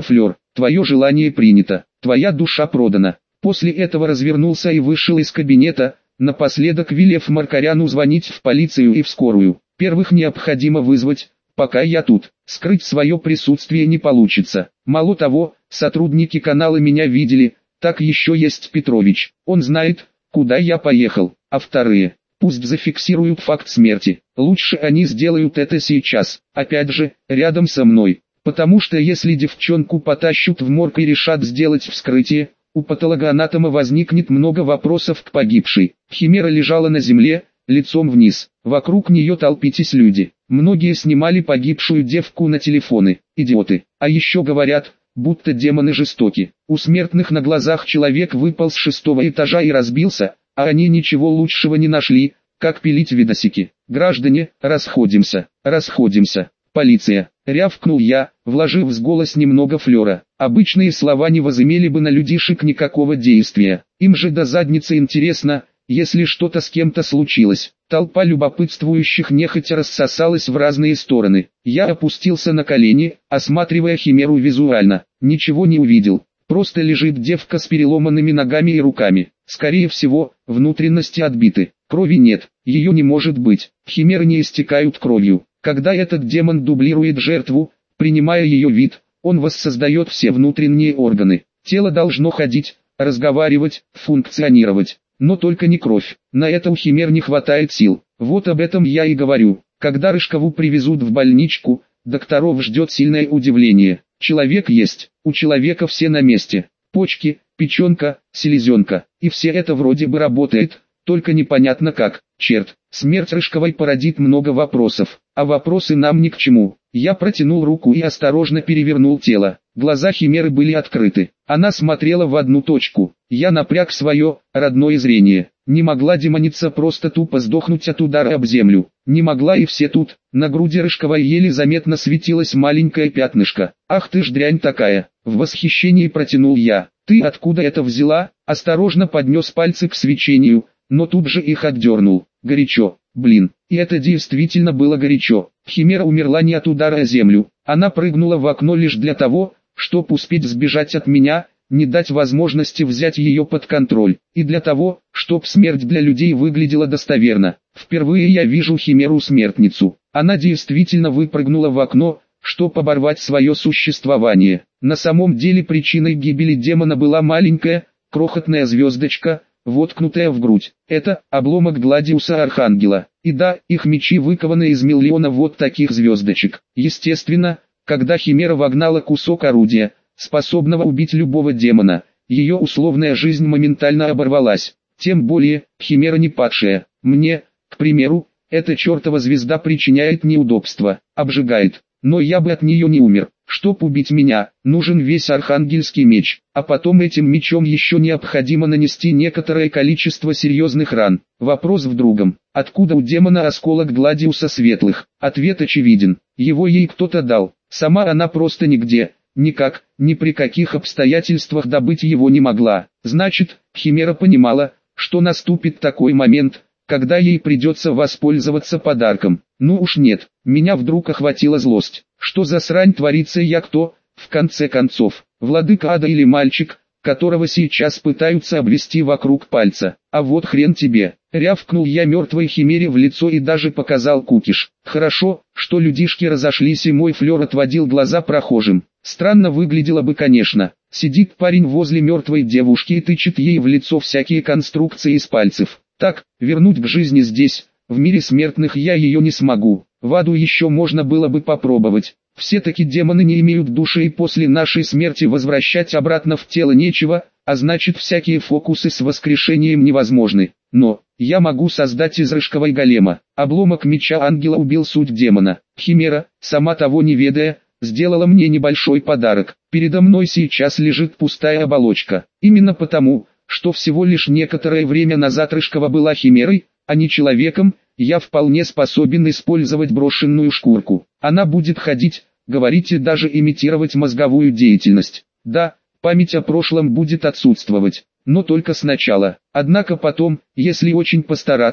твое желание принято, твоя душа продана. После этого развернулся и вышел из кабинета, напоследок велев Маркаряну звонить в полицию и в скорую. Первых необходимо вызвать, пока я тут. Скрыть свое присутствие не получится. Мало того, сотрудники канала меня видели, так еще есть Петрович. Он знает, куда я поехал. А вторые, пусть зафиксируют факт смерти. Лучше они сделают это сейчас, опять же, рядом со мной. Потому что если девчонку потащут в морг и решат сделать вскрытие, у патологоанатома возникнет много вопросов к погибшей. Химера лежала на земле, лицом вниз. Вокруг нее толпитесь люди. Многие снимали погибшую девку на телефоны. Идиоты. А еще говорят, будто демоны жестоки. У смертных на глазах человек выпал с 6-го этажа и разбился, а они ничего лучшего не нашли, как пилить видосики. Граждане, расходимся, расходимся. Полиция, рявкнул я, вложив в голос немного флера. Обычные слова не возымели бы на людишек никакого действия. Им же до задницы интересно, если что-то с кем-то случилось. Толпа любопытствующих нехотя рассосалась в разные стороны. Я опустился на колени, осматривая химеру визуально. Ничего не увидел. Просто лежит девка с переломанными ногами и руками. Скорее всего, внутренности отбиты. Крови нет, ее не может быть. Химеры не истекают кровью. Когда этот демон дублирует жертву, принимая ее вид, он воссоздает все внутренние органы. Тело должно ходить, разговаривать, функционировать. Но только не кровь. На это у химер не хватает сил. Вот об этом я и говорю. Когда Рыжкову привезут в больничку, докторов ждет сильное удивление. Человек есть, у человека все на месте. Почки, печенка, селезенка. И все это вроде бы работает, только непонятно как. Черт, смерть Рыжковой породит много вопросов, а вопросы нам ни к чему. Я протянул руку и осторожно перевернул тело. Глаза химеры были открыты. Она смотрела в одну точку. Я напряг свое, родное зрение. Не могла демоница просто тупо сдохнуть от удара об землю. Не могла и все тут. На груди Рыжковой еле заметно светилось маленькое пятнышко. Ах ты ж дрянь такая. В восхищении протянул я. Ты откуда это взяла? Осторожно поднес пальцы к свечению, но тут же их отдернул. Горячо, блин, и это действительно было горячо. Химера умерла не от удара о землю, она прыгнула в окно лишь для того, чтобы успеть сбежать от меня, не дать возможности взять ее под контроль, и для того, чтобы смерть для людей выглядела достоверно. Впервые я вижу химеру-смертницу. Она действительно выпрыгнула в окно, чтобы оборвать свое существование. На самом деле причиной гибели демона была маленькая, крохотная звездочка, воткнутая в грудь. Это обломок Гладиуса Архангела. И да, их мечи выкованы из миллиона вот таких звездочек. Естественно, когда химера вогнала кусок орудия, способного убить любого демона, ее условная жизнь моментально оборвалась. Тем более, химера не падшая. Мне, к примеру, эта чертова звезда причиняет неудобства, обжигает. Но я бы от нее не умер. Чтоб убить меня, нужен весь архангельский меч, а потом этим мечом еще необходимо нанести некоторое количество серьезных ран. Вопрос в другом. Откуда у демона осколок Гладиуса Светлых? Ответ очевиден. Его ей кто-то дал. Сама она просто нигде, никак, ни при каких обстоятельствах добыть его не могла. Значит, химера понимала, что наступит такой момент, когда ей придется воспользоваться подарком. Ну уж нет, меня вдруг охватила злость. Что за срань творится, я кто, в конце концов, владыка ада или мальчик, которого сейчас пытаются обвести вокруг пальца? А вот хрен тебе, рявкнул я мертвой химере в лицо и даже показал кукиш. Хорошо, что людишки разошлись и мой флер отводил глаза прохожим. Странно выглядело бы, конечно. Сидит парень возле мертвой девушки и тычет ей в лицо всякие конструкции из пальцев. Так, вернуть к жизни здесь, в мире смертных я ее не смогу. В аду еще можно было бы попробовать. Все-таки демоны не имеют души и после нашей смерти возвращать обратно в тело нечего, а значит всякие фокусы с воскрешением невозможны. Но, я могу создать из Рыжковой голема. Обломок меча ангела убил суть демона. Химера, сама того не ведая, сделала мне небольшой подарок. Передо мной сейчас лежит пустая оболочка. Именно потому, что всего лишь некоторое время назад Рыжкова была химерой, а не человеком, я вполне способен использовать брошенную шкурку. Она будет ходить, говорить и даже имитировать мозговую деятельность. Да, память о прошлом будет отсутствовать, но только сначала. Однако потом, если очень постараться,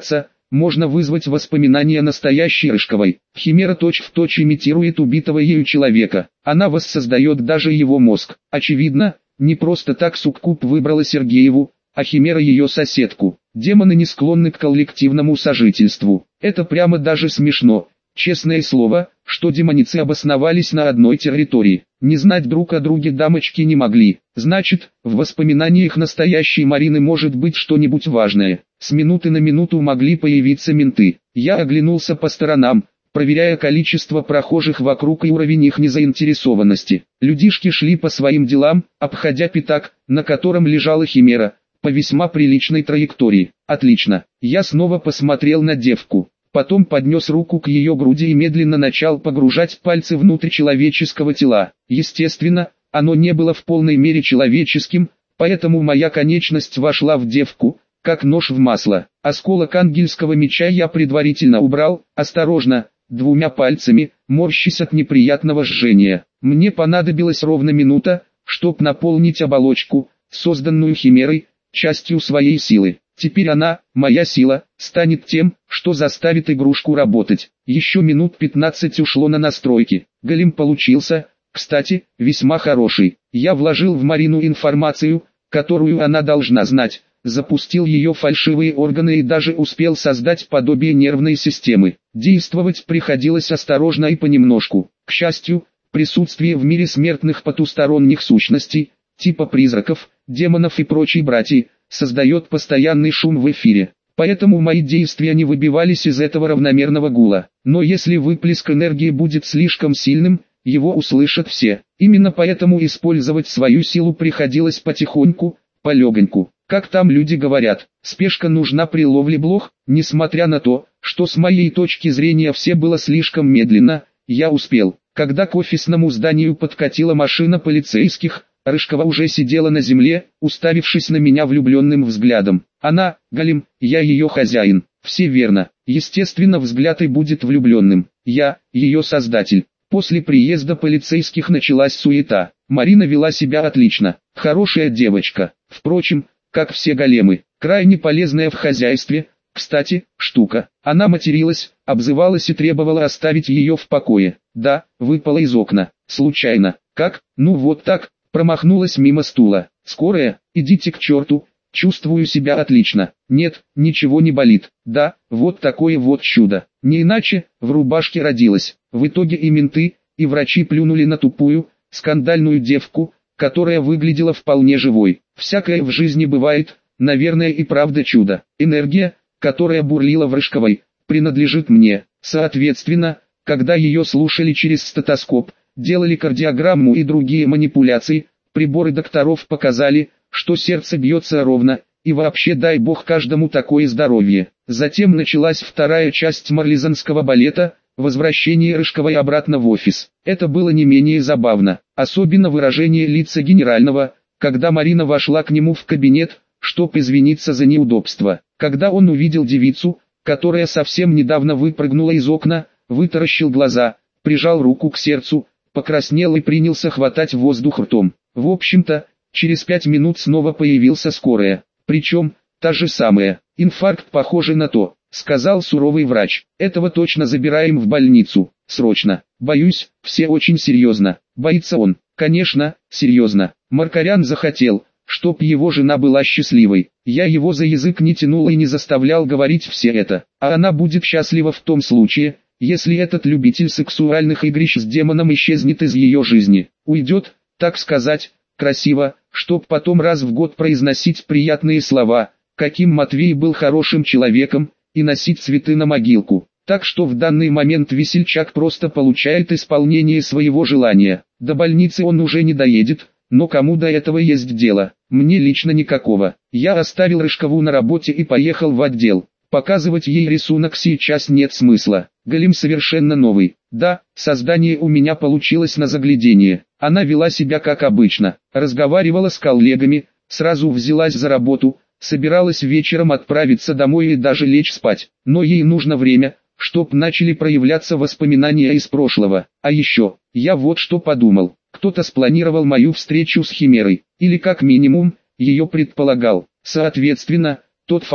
можно вызвать воспоминания настоящей Рыжковой. Химера точь-в-точь имитирует убитого ею человека. Она воссоздает даже его мозг. Очевидно, не просто так суккуб выбрала Сергееву, а химера ее соседку. Демоны не склонны к коллективному сожительству. Это прямо даже смешно. Честное слово, что демоницы обосновались на одной территории. Не знать друг о друге дамочки не могли. Значит, в воспоминаниях настоящей Марины может быть что-нибудь важное. С минуты на минуту могли появиться менты. Я оглянулся по сторонам, проверяя количество прохожих вокруг и уровень их незаинтересованности. Людишки шли по своим делам, обходя пятак, на котором лежала химера, по весьма приличной траектории. Отлично. Я снова посмотрел на девку. Потом поднес руку к ее груди и медленно начал погружать пальцы внутрь человеческого тела. Естественно, оно не было в полной мере человеческим, поэтому моя конечность вошла в девку, как нож в масло. Осколок ангельского меча я предварительно убрал, осторожно, двумя пальцами, морщась от неприятного жжения. Мне понадобилась ровно минута, чтобы наполнить оболочку, созданную химерой, частью своей силы. Теперь она, моя сила, станет тем, что заставит игрушку работать. Еще минут 15 ушло на настройки. Голем получился, кстати, весьма хороший. Я вложил в Марину информацию, которую она должна знать, запустил ее фальшивые органы и даже успел создать подобие нервной системы. Действовать приходилось осторожно и понемножку. К счастью, присутствие в мире смертных потусторонних сущностей, типа призраков, демонов и прочей братьи, создает постоянный шум в эфире. Поэтому мои действия не выбивались из этого равномерного гула. Но если выплеск энергии будет слишком сильным, его услышат все. Именно поэтому использовать свою силу приходилось потихоньку, полегоньку. Как там люди говорят, спешка нужна при ловле блох. Несмотря на то, что с моей точки зрения все было слишком медленно, я успел. Когда к офисному зданию подкатила машина полицейских, Рыжкова уже сидела на земле, уставившись на меня влюбленным взглядом. Она, голем, я ее хозяин. Все верно. Естественно, взгляд и будет влюбленным. Я, ее создатель. После приезда полицейских началась суета. Марина вела себя отлично. Хорошая девочка. Впрочем, как все големы, крайне полезная в хозяйстве. Кстати, штука. Она материлась, обзывалась и требовала оставить ее в покое. Да, выпала из окна. Случайно. Как? Ну вот так. Промахнулась мимо стула. Скорая, идите к черту, чувствую себя отлично. Нет, ничего не болит. Да, вот такое вот чудо. Не иначе, в рубашке родилась. В итоге и менты, и врачи плюнули на тупую, скандальную девку, которая выглядела вполне живой. Всякое в жизни бывает, наверное и правда чудо. Энергия, которая бурлила в Рыжковой, принадлежит мне. Соответственно, когда ее слушали через стетоскоп, делали кардиограмму и другие манипуляции, приборы докторов показали, что сердце бьется ровно, и вообще дай бог каждому такое здоровье. Затем началась вторая часть марлезонского балета, возвращение Рыжковой обратно в офис. Это было не менее забавно, особенно выражение лица генерального, когда Марина вошла к нему в кабинет, чтоб извиниться за неудобство. Когда он увидел девицу, которая совсем недавно выпрыгнула из окна, вытаращил глаза, прижал руку к сердцу, покраснел и принялся хватать воздух ртом. В общем-то, через 5 минут снова появился скорая. Причем, та же самая. Инфаркт похоже на то, сказал суровый врач. Этого точно забираем в больницу. Срочно. Боюсь, все очень серьезно. Боится он. Конечно, серьезно. Маркарян захотел, чтоб его жена была счастливой. Я его за язык не тянул и не заставлял говорить все это. А она будет счастлива в том случае, если этот любитель сексуальных игрищ с демоном исчезнет из ее жизни. Уйдет, так сказать, красиво, чтоб потом раз в год произносить приятные слова, каким Матвей был хорошим человеком, и носить цветы на могилку. Так что в данный момент весельчак просто получает исполнение своего желания. До больницы он уже не доедет, но кому до этого есть дело? Мне лично никакого. Я оставил Рыжкову на работе и поехал в отдел. Показывать ей рисунок сейчас нет смысла. Голем совершенно новый. Да, создание у меня получилось на заглядение. Она вела себя как обычно, разговаривала с коллегами, сразу взялась за работу, собиралась вечером отправиться домой и даже лечь спать. Но ей нужно время, чтоб начали проявляться воспоминания из прошлого. А еще, я вот что подумал. Кто-то спланировал мою встречу с Химерой, или как минимум, ее предполагал. Соответственно, тот факт,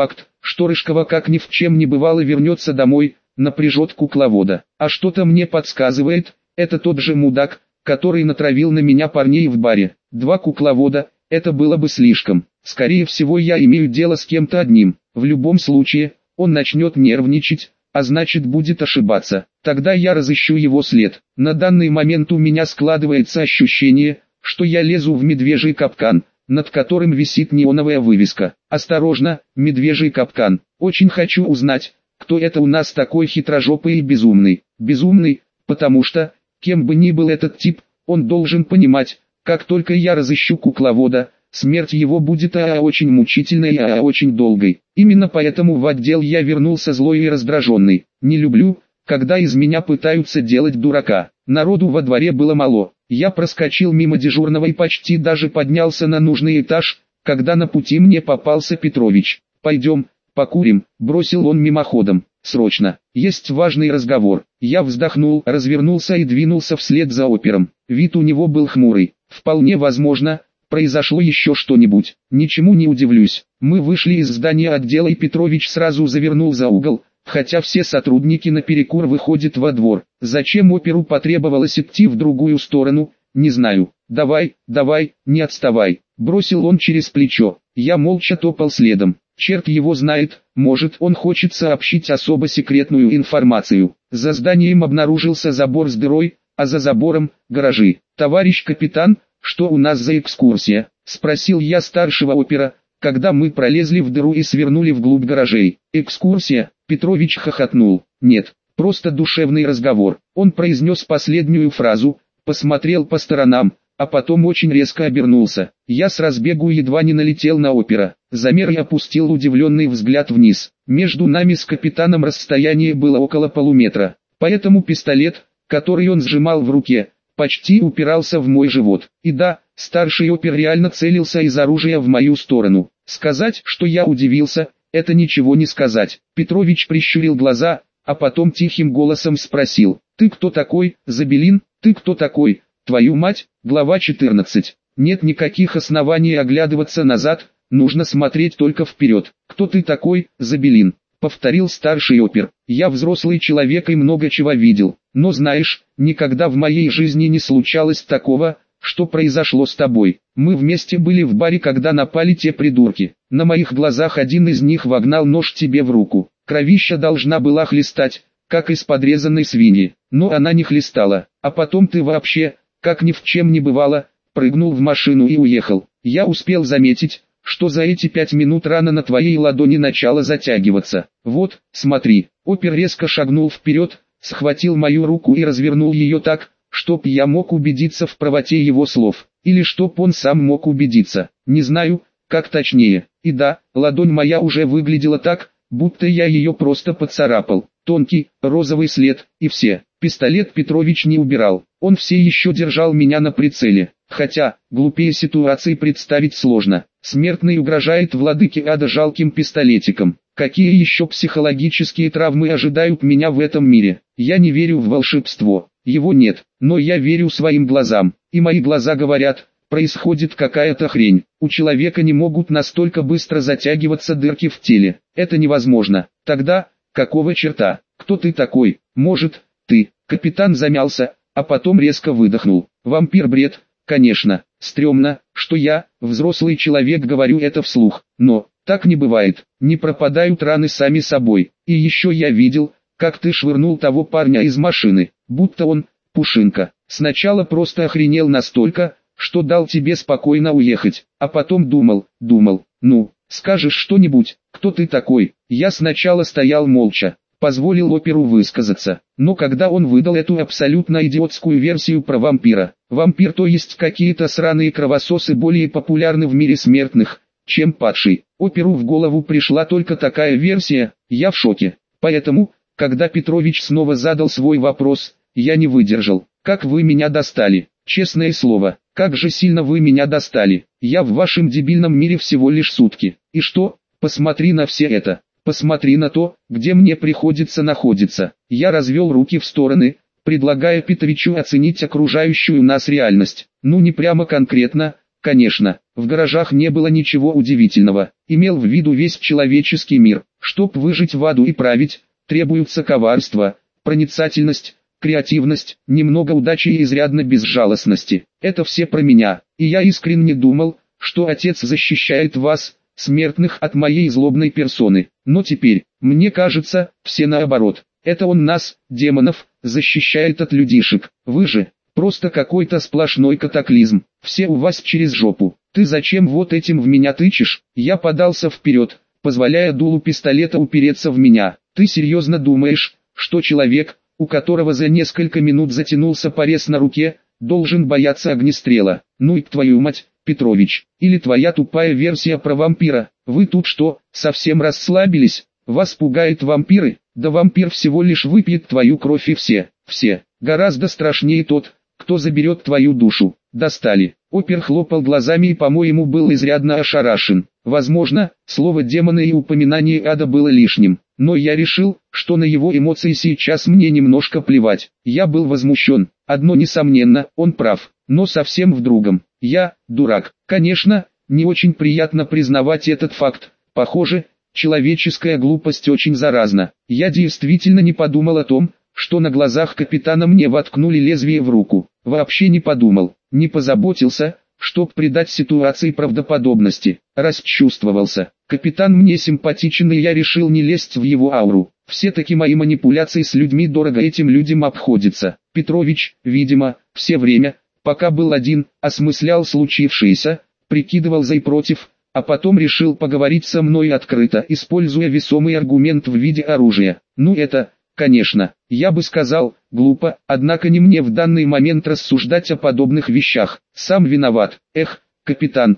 что Рыжкова как ни в чем не бывало вернется домой, напряжет кукловода. А что-то мне подсказывает, это тот же мудак, который натравил на меня парней в баре. 2 кукловода, это было бы слишком. Скорее всего я имею дело с кем-то одним. В любом случае, он начнет нервничать, а значит будет ошибаться. Тогда я разыщу его след. На данный момент у меня складывается ощущение, что я лезу в медвежий капкан, над которым висит неоновая вывеска. Осторожно, медвежий капкан. Очень хочу узнать, кто это у нас такой хитрожопый и безумный. Безумный, потому что, кем бы ни был этот тип, он должен понимать, как только я разыщу кукловода, смерть его будет очень мучительной и очень долгой. Именно поэтому в отдел я вернулся злой и раздраженный. Не люблю, когда из меня пытаются делать дурака. Народу во дворе было мало. Я проскочил мимо дежурного и почти даже поднялся на нужный этаж, когда на пути мне попался Петрович. «Пойдем, покурим», — бросил он мимоходом. «Срочно, есть важный разговор». Я вздохнул, развернулся и двинулся вслед за опером. Вид у него был хмурый. Вполне возможно, произошло еще что-нибудь. Ничему не удивлюсь. Мы вышли из здания отдела и Петрович сразу завернул за угол, хотя все сотрудники наперекур выходят во двор. Зачем оперу потребовалось идти в другую сторону, не знаю. «Давай, давай, не отставай», — бросил он через плечо. Я молча топал следом. Черт его знает, может он хочет сообщить особо секретную информацию. За зданием обнаружился забор с дырой, а за забором — гаражи. «Товарищ капитан, что у нас за экскурсия?» — спросил я старшего опера, когда мы пролезли в дыру и свернули вглубь гаражей. «Экскурсия?» — Петрович хохотнул. «Нет, просто душевный разговор». Он произнес последнюю фразу, посмотрел по сторонам, а потом очень резко обернулся. Я с разбегу едва не налетел на опера. Замер и опустил удивленный взгляд вниз. Между нами с капитаном расстояние было около полуметра, поэтому пистолет, который он сжимал в руке, почти упирался в мой живот. И да, старший опер реально целился из оружия в мою сторону. Сказать, что я удивился, это ничего не сказать. Петрович прищурил глаза, а потом тихим голосом спросил: «Ты кто такой, Забелин? Ты кто такой, твою мать?» Глава 14. Нет никаких оснований оглядываться назад, нужно смотреть только вперед. «Кто ты такой, Забелин?» — повторил старший опер. «Я взрослый человек и много чего видел, но знаешь, никогда в моей жизни не случалось такого, что произошло с тобой. Мы вместе были в баре, когда напали те придурки. На моих глазах один из них вогнал нож тебе в руку. Кровища должна была хлестать, как из подрезанной свиньи, но она не хлестала. А потом ты вообще, как ни в чем не бывало, прыгнул в машину и уехал. Я успел заметить, что за эти 5 минут рана на твоей ладони начала затягиваться. Вот, смотри». Опер резко шагнул вперед, схватил мою руку и развернул ее так, чтоб я мог убедиться в правоте его слов, или чтоб он сам мог убедиться. Не знаю, как точнее. И да, ладонь моя уже выглядела так, будто я ее просто поцарапал. Тонкий, розовый след, и все. Пистолет Петрович не убирал, он все еще держал меня на прицеле. Хотя, глупее ситуации представить сложно. Смертный угрожает владыке ада жалким пистолетиком. Какие еще психологические травмы ожидают меня в этом мире? Я не верю в волшебство, его нет, но я верю своим глазам. И мои глаза говорят, происходит какая-то хрень. У человека не могут настолько быстро затягиваться дырки в теле. Это невозможно. Тогда, какого черта? Кто ты такой? Может, ты? Капитан замялся, а потом резко выдохнул. Вампир бред, конечно. Стремно, что я, взрослый человек, говорю это вслух. Но, так не бывает. Не пропадают раны сами собой. И еще я видел, как ты швырнул того парня из машины, будто он, пушинка. Сначала просто охренел настолько, что дал тебе спокойно уехать, а потом думал, ну, скажешь что-нибудь, кто ты такой? Я сначала стоял молча, позволил оперу высказаться, но когда он выдал эту абсолютно идиотскую версию про вампира, вампир, то есть какие-то сраные кровососы, более популярны в мире смертных, чем падший. Оперу в голову пришла только такая версия, я в шоке. Поэтому, когда Петрович снова задал свой вопрос, я не выдержал. Как вы меня достали? Честное слово, как же сильно вы меня достали. Я в вашем дебильном мире всего лишь сутки. И что? Посмотри на все это. Посмотри на то, где мне приходится находиться. Я развел руки в стороны, предлагая Петровичу оценить окружающую нас реальность. Ну не прямо конкретно, конечно, в гаражах не было ничего удивительного. Имел в виду весь человеческий мир. Чтоб выжить в аду и править, требуются коварство, проницательность, креативность, немного удачи и изрядно безжалостности. Это все про меня, и я искренне думал, что Отец защищает вас, смертных, от моей злобной персоны. Но теперь, мне кажется, все наоборот. Это он нас, демонов, защищает от людишек. Вы же, просто какой-то сплошной катаклизм. Все у вас через жопу. Ты зачем вот этим в меня тычешь? Я подался вперед, позволяя дулу пистолета упереться в меня. Ты серьезно думаешь, что человек, у которого за несколько минут затянулся порез на руке, должен бояться огнестрела? Ну и твою мать, Петрович, или твоя тупая версия про вампира? Вы тут что, совсем расслабились? Вас пугают вампиры? Да вампир всего лишь выпьет твою кровь и все. Гораздо страшнее тот, кто заберет твою душу. Достали. Опер хлопал глазами и, по-моему, был изрядно ошарашен. Возможно, слово демона и упоминание ада было лишним, но я решил, что на его эмоции сейчас мне немножко плевать. Я был возмущен. Одно несомненно, он прав, но совсем в другом. Я, дурак. Конечно, не очень приятно признавать этот факт. Похоже, человеческая глупость очень заразна. Я действительно не подумал о том, что на глазах капитана мне воткнули лезвие в руку. Вообще не подумал, не позаботился, чтоб придать ситуации правдоподобности. Расчувствовался. Капитан мне симпатичен, и я решил не лезть в его ауру. Все-таки мои манипуляции с людьми дорого этим людям обходятся. Петрович, видимо, все время, пока был один, осмыслял случившееся, прикидывал за и против, а потом решил поговорить со мной открыто, используя весомый аргумент в виде оружия. Ну это, конечно, я бы сказал, глупо, однако не мне в данный момент рассуждать о подобных вещах. Сам виноват. Эх, капитан,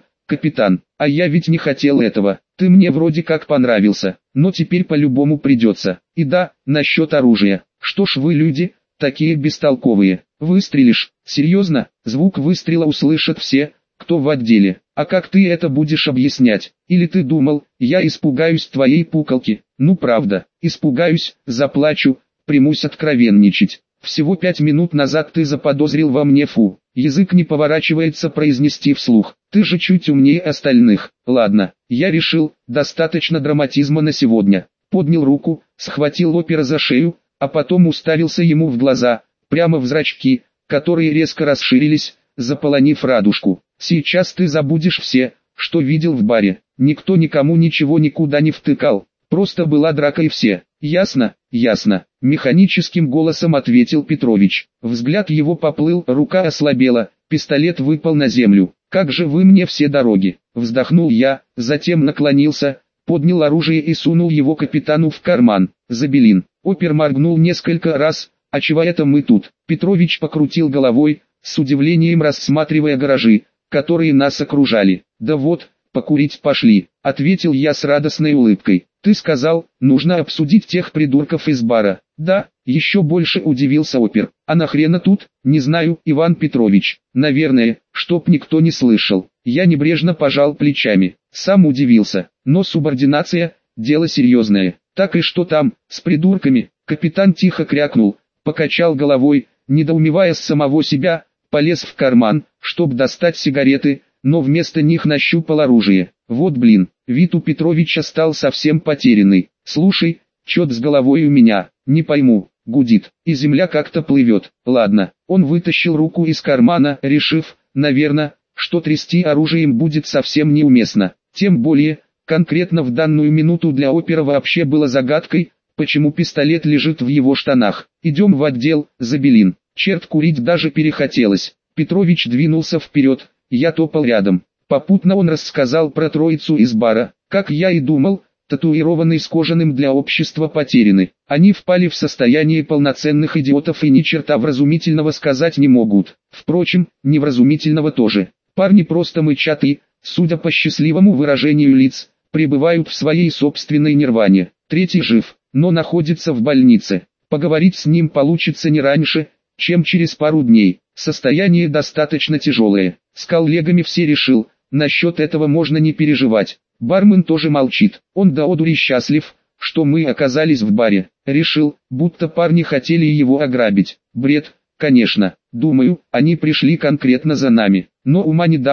а я ведь не хотел этого. Ты мне вроде как понравился, но теперь по-любому придется. И да, насчет оружия. Что ж вы люди, такие бестолковые. Выстрелишь? Серьезно? Звук выстрела услышат все, кто в отделе. А как ты это будешь объяснять? Или ты думал, я испугаюсь твоей пукалки? Ну правда, испугаюсь, заплачу, примусь откровенничать. Всего 5 минут назад ты заподозрил во мне фу. Язык не поворачивается произнести вслух. Ты же чуть умнее остальных. Ладно, я решил, достаточно драматизма на сегодня. Поднял руку, схватил опера за шею, а потом уставился ему в глаза, прямо в зрачки, которые резко расширились, заполонив радужку. Сейчас ты забудешь все, что видел в баре. Никто никому ничего никуда не втыкал. Просто была драка и все. Ясно? Ясно. Механическим голосом ответил Петрович. Взгляд его поплыл, рука ослабела, пистолет выпал на землю. Как же вы мне все дороги? Вздохнул я, затем наклонился, поднял оружие и сунул его капитану в карман. Забелин. Опер моргнул несколько раз. А чего это мы тут? Петрович покрутил головой, с удивлением рассматривая гаражи, которые нас окружали. Да вот, покурить пошли, ответил я с радостной улыбкой. Ты сказал, нужно обсудить тех придурков из бара. Да, еще больше удивился опер. А нахрена тут? Не знаю, Иван Петрович. Наверное, чтоб никто не слышал. Я небрежно пожал плечами. Сам удивился. Но субординация, дело серьезное. Так и что там, с придурками? Капитан тихо крякнул, покачал головой, недоумевая с самого себя, полез в карман, чтоб достать сигареты, но вместо них нащупал оружие. Вот блин, вид у Петровича стал совсем потерянный. Слушай, чё с головой у меня, не пойму, гудит, и земля как-то плывет. Ладно, он вытащил руку из кармана, решив, наверное, что трясти оружием будет совсем неуместно. Тем более, конкретно в данную минуту для опера вообще было загадкой, почему пистолет лежит в его штанах. Идем в отдел, Забелин. Черт, курить даже перехотелось. Петрович двинулся вперед, я топал рядом. Попутно он рассказал про троицу из бара. Как я и думал, татуированные с кожаным для общества потеряны. Они впали в состояние полноценных идиотов и ни черта вразумительного сказать не могут. Впрочем, невразумительного тоже. Парни просто мычат и, судя по счастливому выражению лиц, пребывают в своей собственной нирване. Третий жив, но находится в больнице. Поговорить с ним получится не раньше, чем через пару дней. Состояние достаточно тяжелое. С коллегами все решил, насчет этого можно не переживать. Бармен тоже молчит. Он до одури счастлив, что мы оказались в баре. Решил, будто парни хотели его ограбить. Бред, конечно. Думаю, они пришли конкретно за нами. Но ума не дам,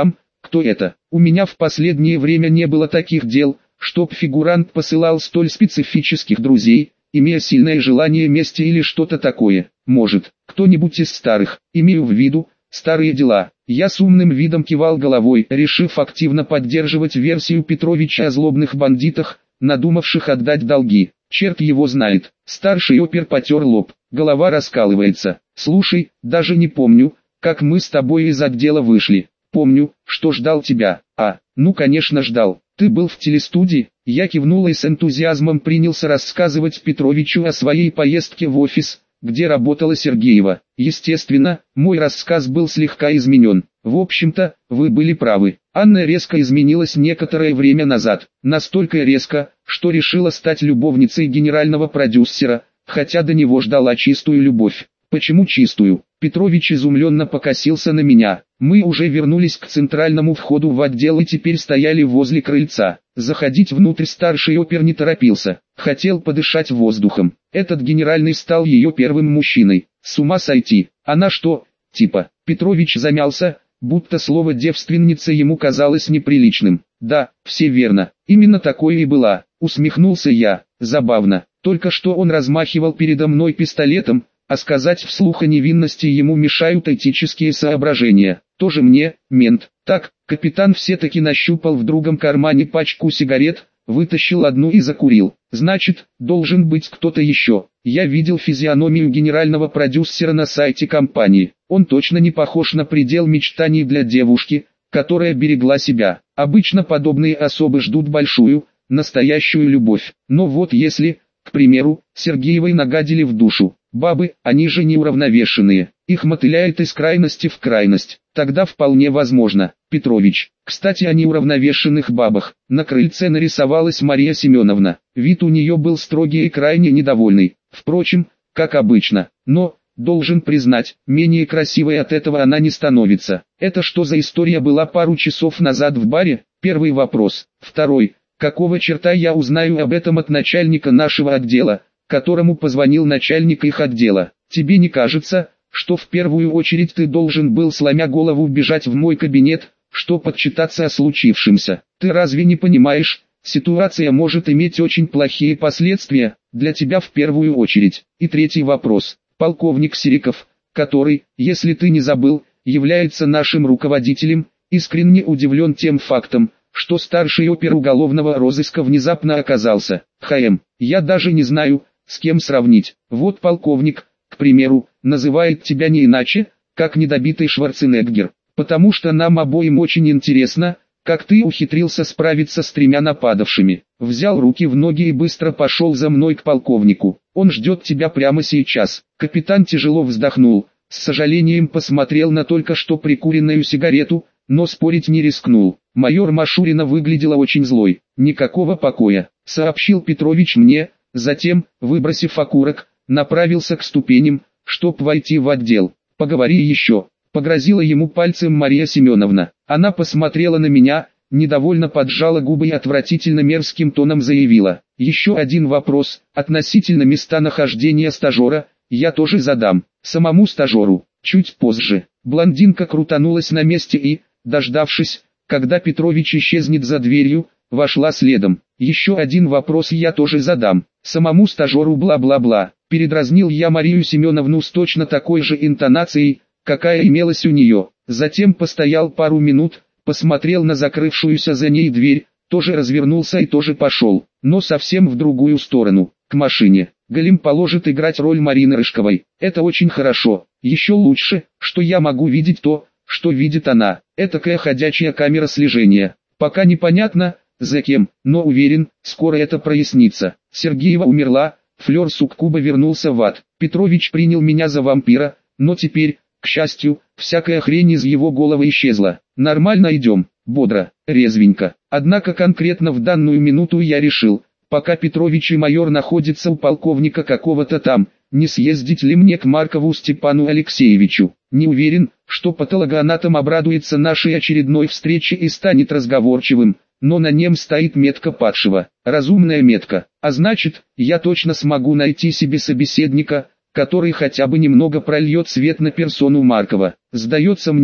кто это. У меня в последнее время не было таких дел, чтоб фигурант посылал столь специфических друзей, имея сильное желание мести или что-то такое. Может, кто-нибудь из старых, имею в виду, старые дела. Я с умным видом кивал головой, решив активно поддерживать версию Петровича о злобных бандитах, надумавших отдать долги. Черт его знает. Старший опер потер лоб, голова раскалывается. Слушай, даже не помню, как мы с тобой из отдела вышли. Помню, что ждал тебя. Ну конечно ждал. Ты был в телестудии? Я кивнул и с энтузиазмом принялся рассказывать Петровичу о своей поездке в офис, где работала Сергеева. Естественно, мой рассказ был слегка изменен. В общем-то, вы были правы. Анна резко изменилась некоторое время назад. Настолько резко, что решила стать любовницей генерального продюсера, хотя до него ждала чистую любовь. Почему чистую? Петрович изумленно покосился на меня. Мы уже вернулись к центральному входу в отдел и теперь стояли возле крыльца. Заходить внутрь старший опер не торопился. Хотел подышать воздухом. Этот генеральный стал ее первым мужчиной. С ума сойти. Она что, типа? Петрович замялся, будто слово «девственница» ему казалось неприличным. Да, все верно. Именно такое и была. Усмехнулся я. Забавно. Только что он размахивал передо мной пистолетом, а сказать вслух о невинности ему мешают этические соображения. Тоже мне, мент. Так, капитан все-таки нащупал в другом кармане пачку сигарет, вытащил одну и закурил. Значит, должен быть кто-то еще. Я видел физиономию генерального продюсера на сайте компании. Он точно не похож на предел мечтаний для девушки, которая берегла себя. Обычно подобные особы ждут большую, настоящую любовь. Но вот если, к примеру, Сергеевой нагадили в душу. Бабы, они же неуравновешенные, их мотыляет из крайности в крайность. Тогда вполне возможно. Петрович. Кстати, о неуравновешенных бабах. На крыльце нарисовалась Мария Семеновна. Вид у нее был строгий и крайне недовольный. Впрочем, как обычно. Но, должен признать, менее красивой от этого она не становится. Это что за история была пару часов назад в баре? Первый вопрос. Второй. Какого черта я узнаю об этом от начальника нашего отдела, которому позвонил начальник их отдела? Тебе не кажется, что в первую очередь ты должен был, сломя голову, бежать в мой кабинет, чтобы отчитаться о случившемся? Ты разве не понимаешь, ситуация может иметь очень плохие последствия, для тебя в первую очередь? И третий вопрос. Полковник Сириков, который, если ты не забыл, является нашим руководителем, искренне удивлен тем фактом, что старший опер уголовного розыска внезапно оказался ХМ. Я даже не знаю, с кем сравнить. Вот полковник, к примеру, называет тебя не иначе, как недобитый Шварценеггер. Потому что нам обоим очень интересно, как ты ухитрился справиться с 3 нападавшими. Взял руки в ноги и быстро пошел за мной к полковнику. Он ждет тебя прямо сейчас. Капитан тяжело вздохнул, с сожалением посмотрел на только что прикуренную сигарету, но спорить не рискнул. Майор Машурина выглядела очень злой. Никакого покоя, сообщил Петрович мне. Затем, выбросив окурок, направился к ступеням, чтоб войти в отдел. «Поговори еще», — погрозила ему пальцем Мария Семеновна. Она посмотрела на меня, недовольно поджала губы и отвратительно мерзким тоном заявила: «Еще один вопрос, относительно местонахождения стажера, я тоже задам, самому стажеру, чуть позже». Блондинка крутанулась на месте и, дождавшись, когда Петрович исчезнет за дверью, вошла следом. «Еще один вопрос я тоже задам, самому стажеру бла-бла-бла». Передразнил я Марию Семеновну с точно такой же интонацией, какая имелась у нее. Затем постоял пару минут, посмотрел на закрывшуюся за ней дверь, тоже развернулся и тоже пошел, но совсем в другую сторону, к машине. Галим положит играть роль Марины Рыжковой. Это очень хорошо. Еще лучше, что я могу видеть то, что видит она. Этакая ходячая камера слежения. Пока непонятно, за кем, но уверен, скоро это прояснится. Сергеева умерла, Флёр Суккуба вернулся в ад. Петрович принял меня за вампира, но теперь, к счастью, всякая хрень из его головы исчезла. Нормально идем, бодро, резвенько. Однако конкретно в данную минуту я решил, пока Петрович и майор находятся у полковника какого-то там, не съездить ли мне к Маркову Степану Алексеевичу. Не уверен, что патологоанатом обрадуется нашей очередной встрече и станет разговорчивым, но на нем стоит метка падшего, разумная метка, а значит, я точно смогу найти себе собеседника, который хотя бы немного прольет свет на персону Маркова. Сдается мне,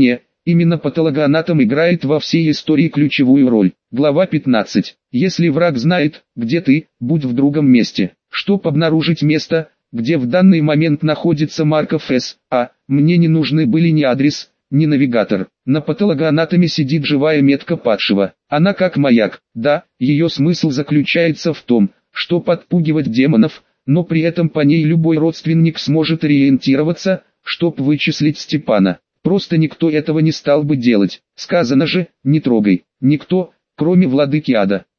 Именно патологоанатом играет во всей истории ключевую роль. Глава 15. Если враг знает, где ты, будь в другом месте. Чтоб обнаружить место, где в данный момент находится Марков С.А., мне не нужны были ни адрес, ни навигатор. На патологоанатоме сидит живая метка падшего. Она как маяк. Да, ее смысл заключается в том, что подпугивать демонов, но при этом по ней любой родственник сможет ориентироваться, чтоб вычислить Степана. Просто никто этого не стал бы делать. Сказано же, не трогай. Никто, кроме владыки ада.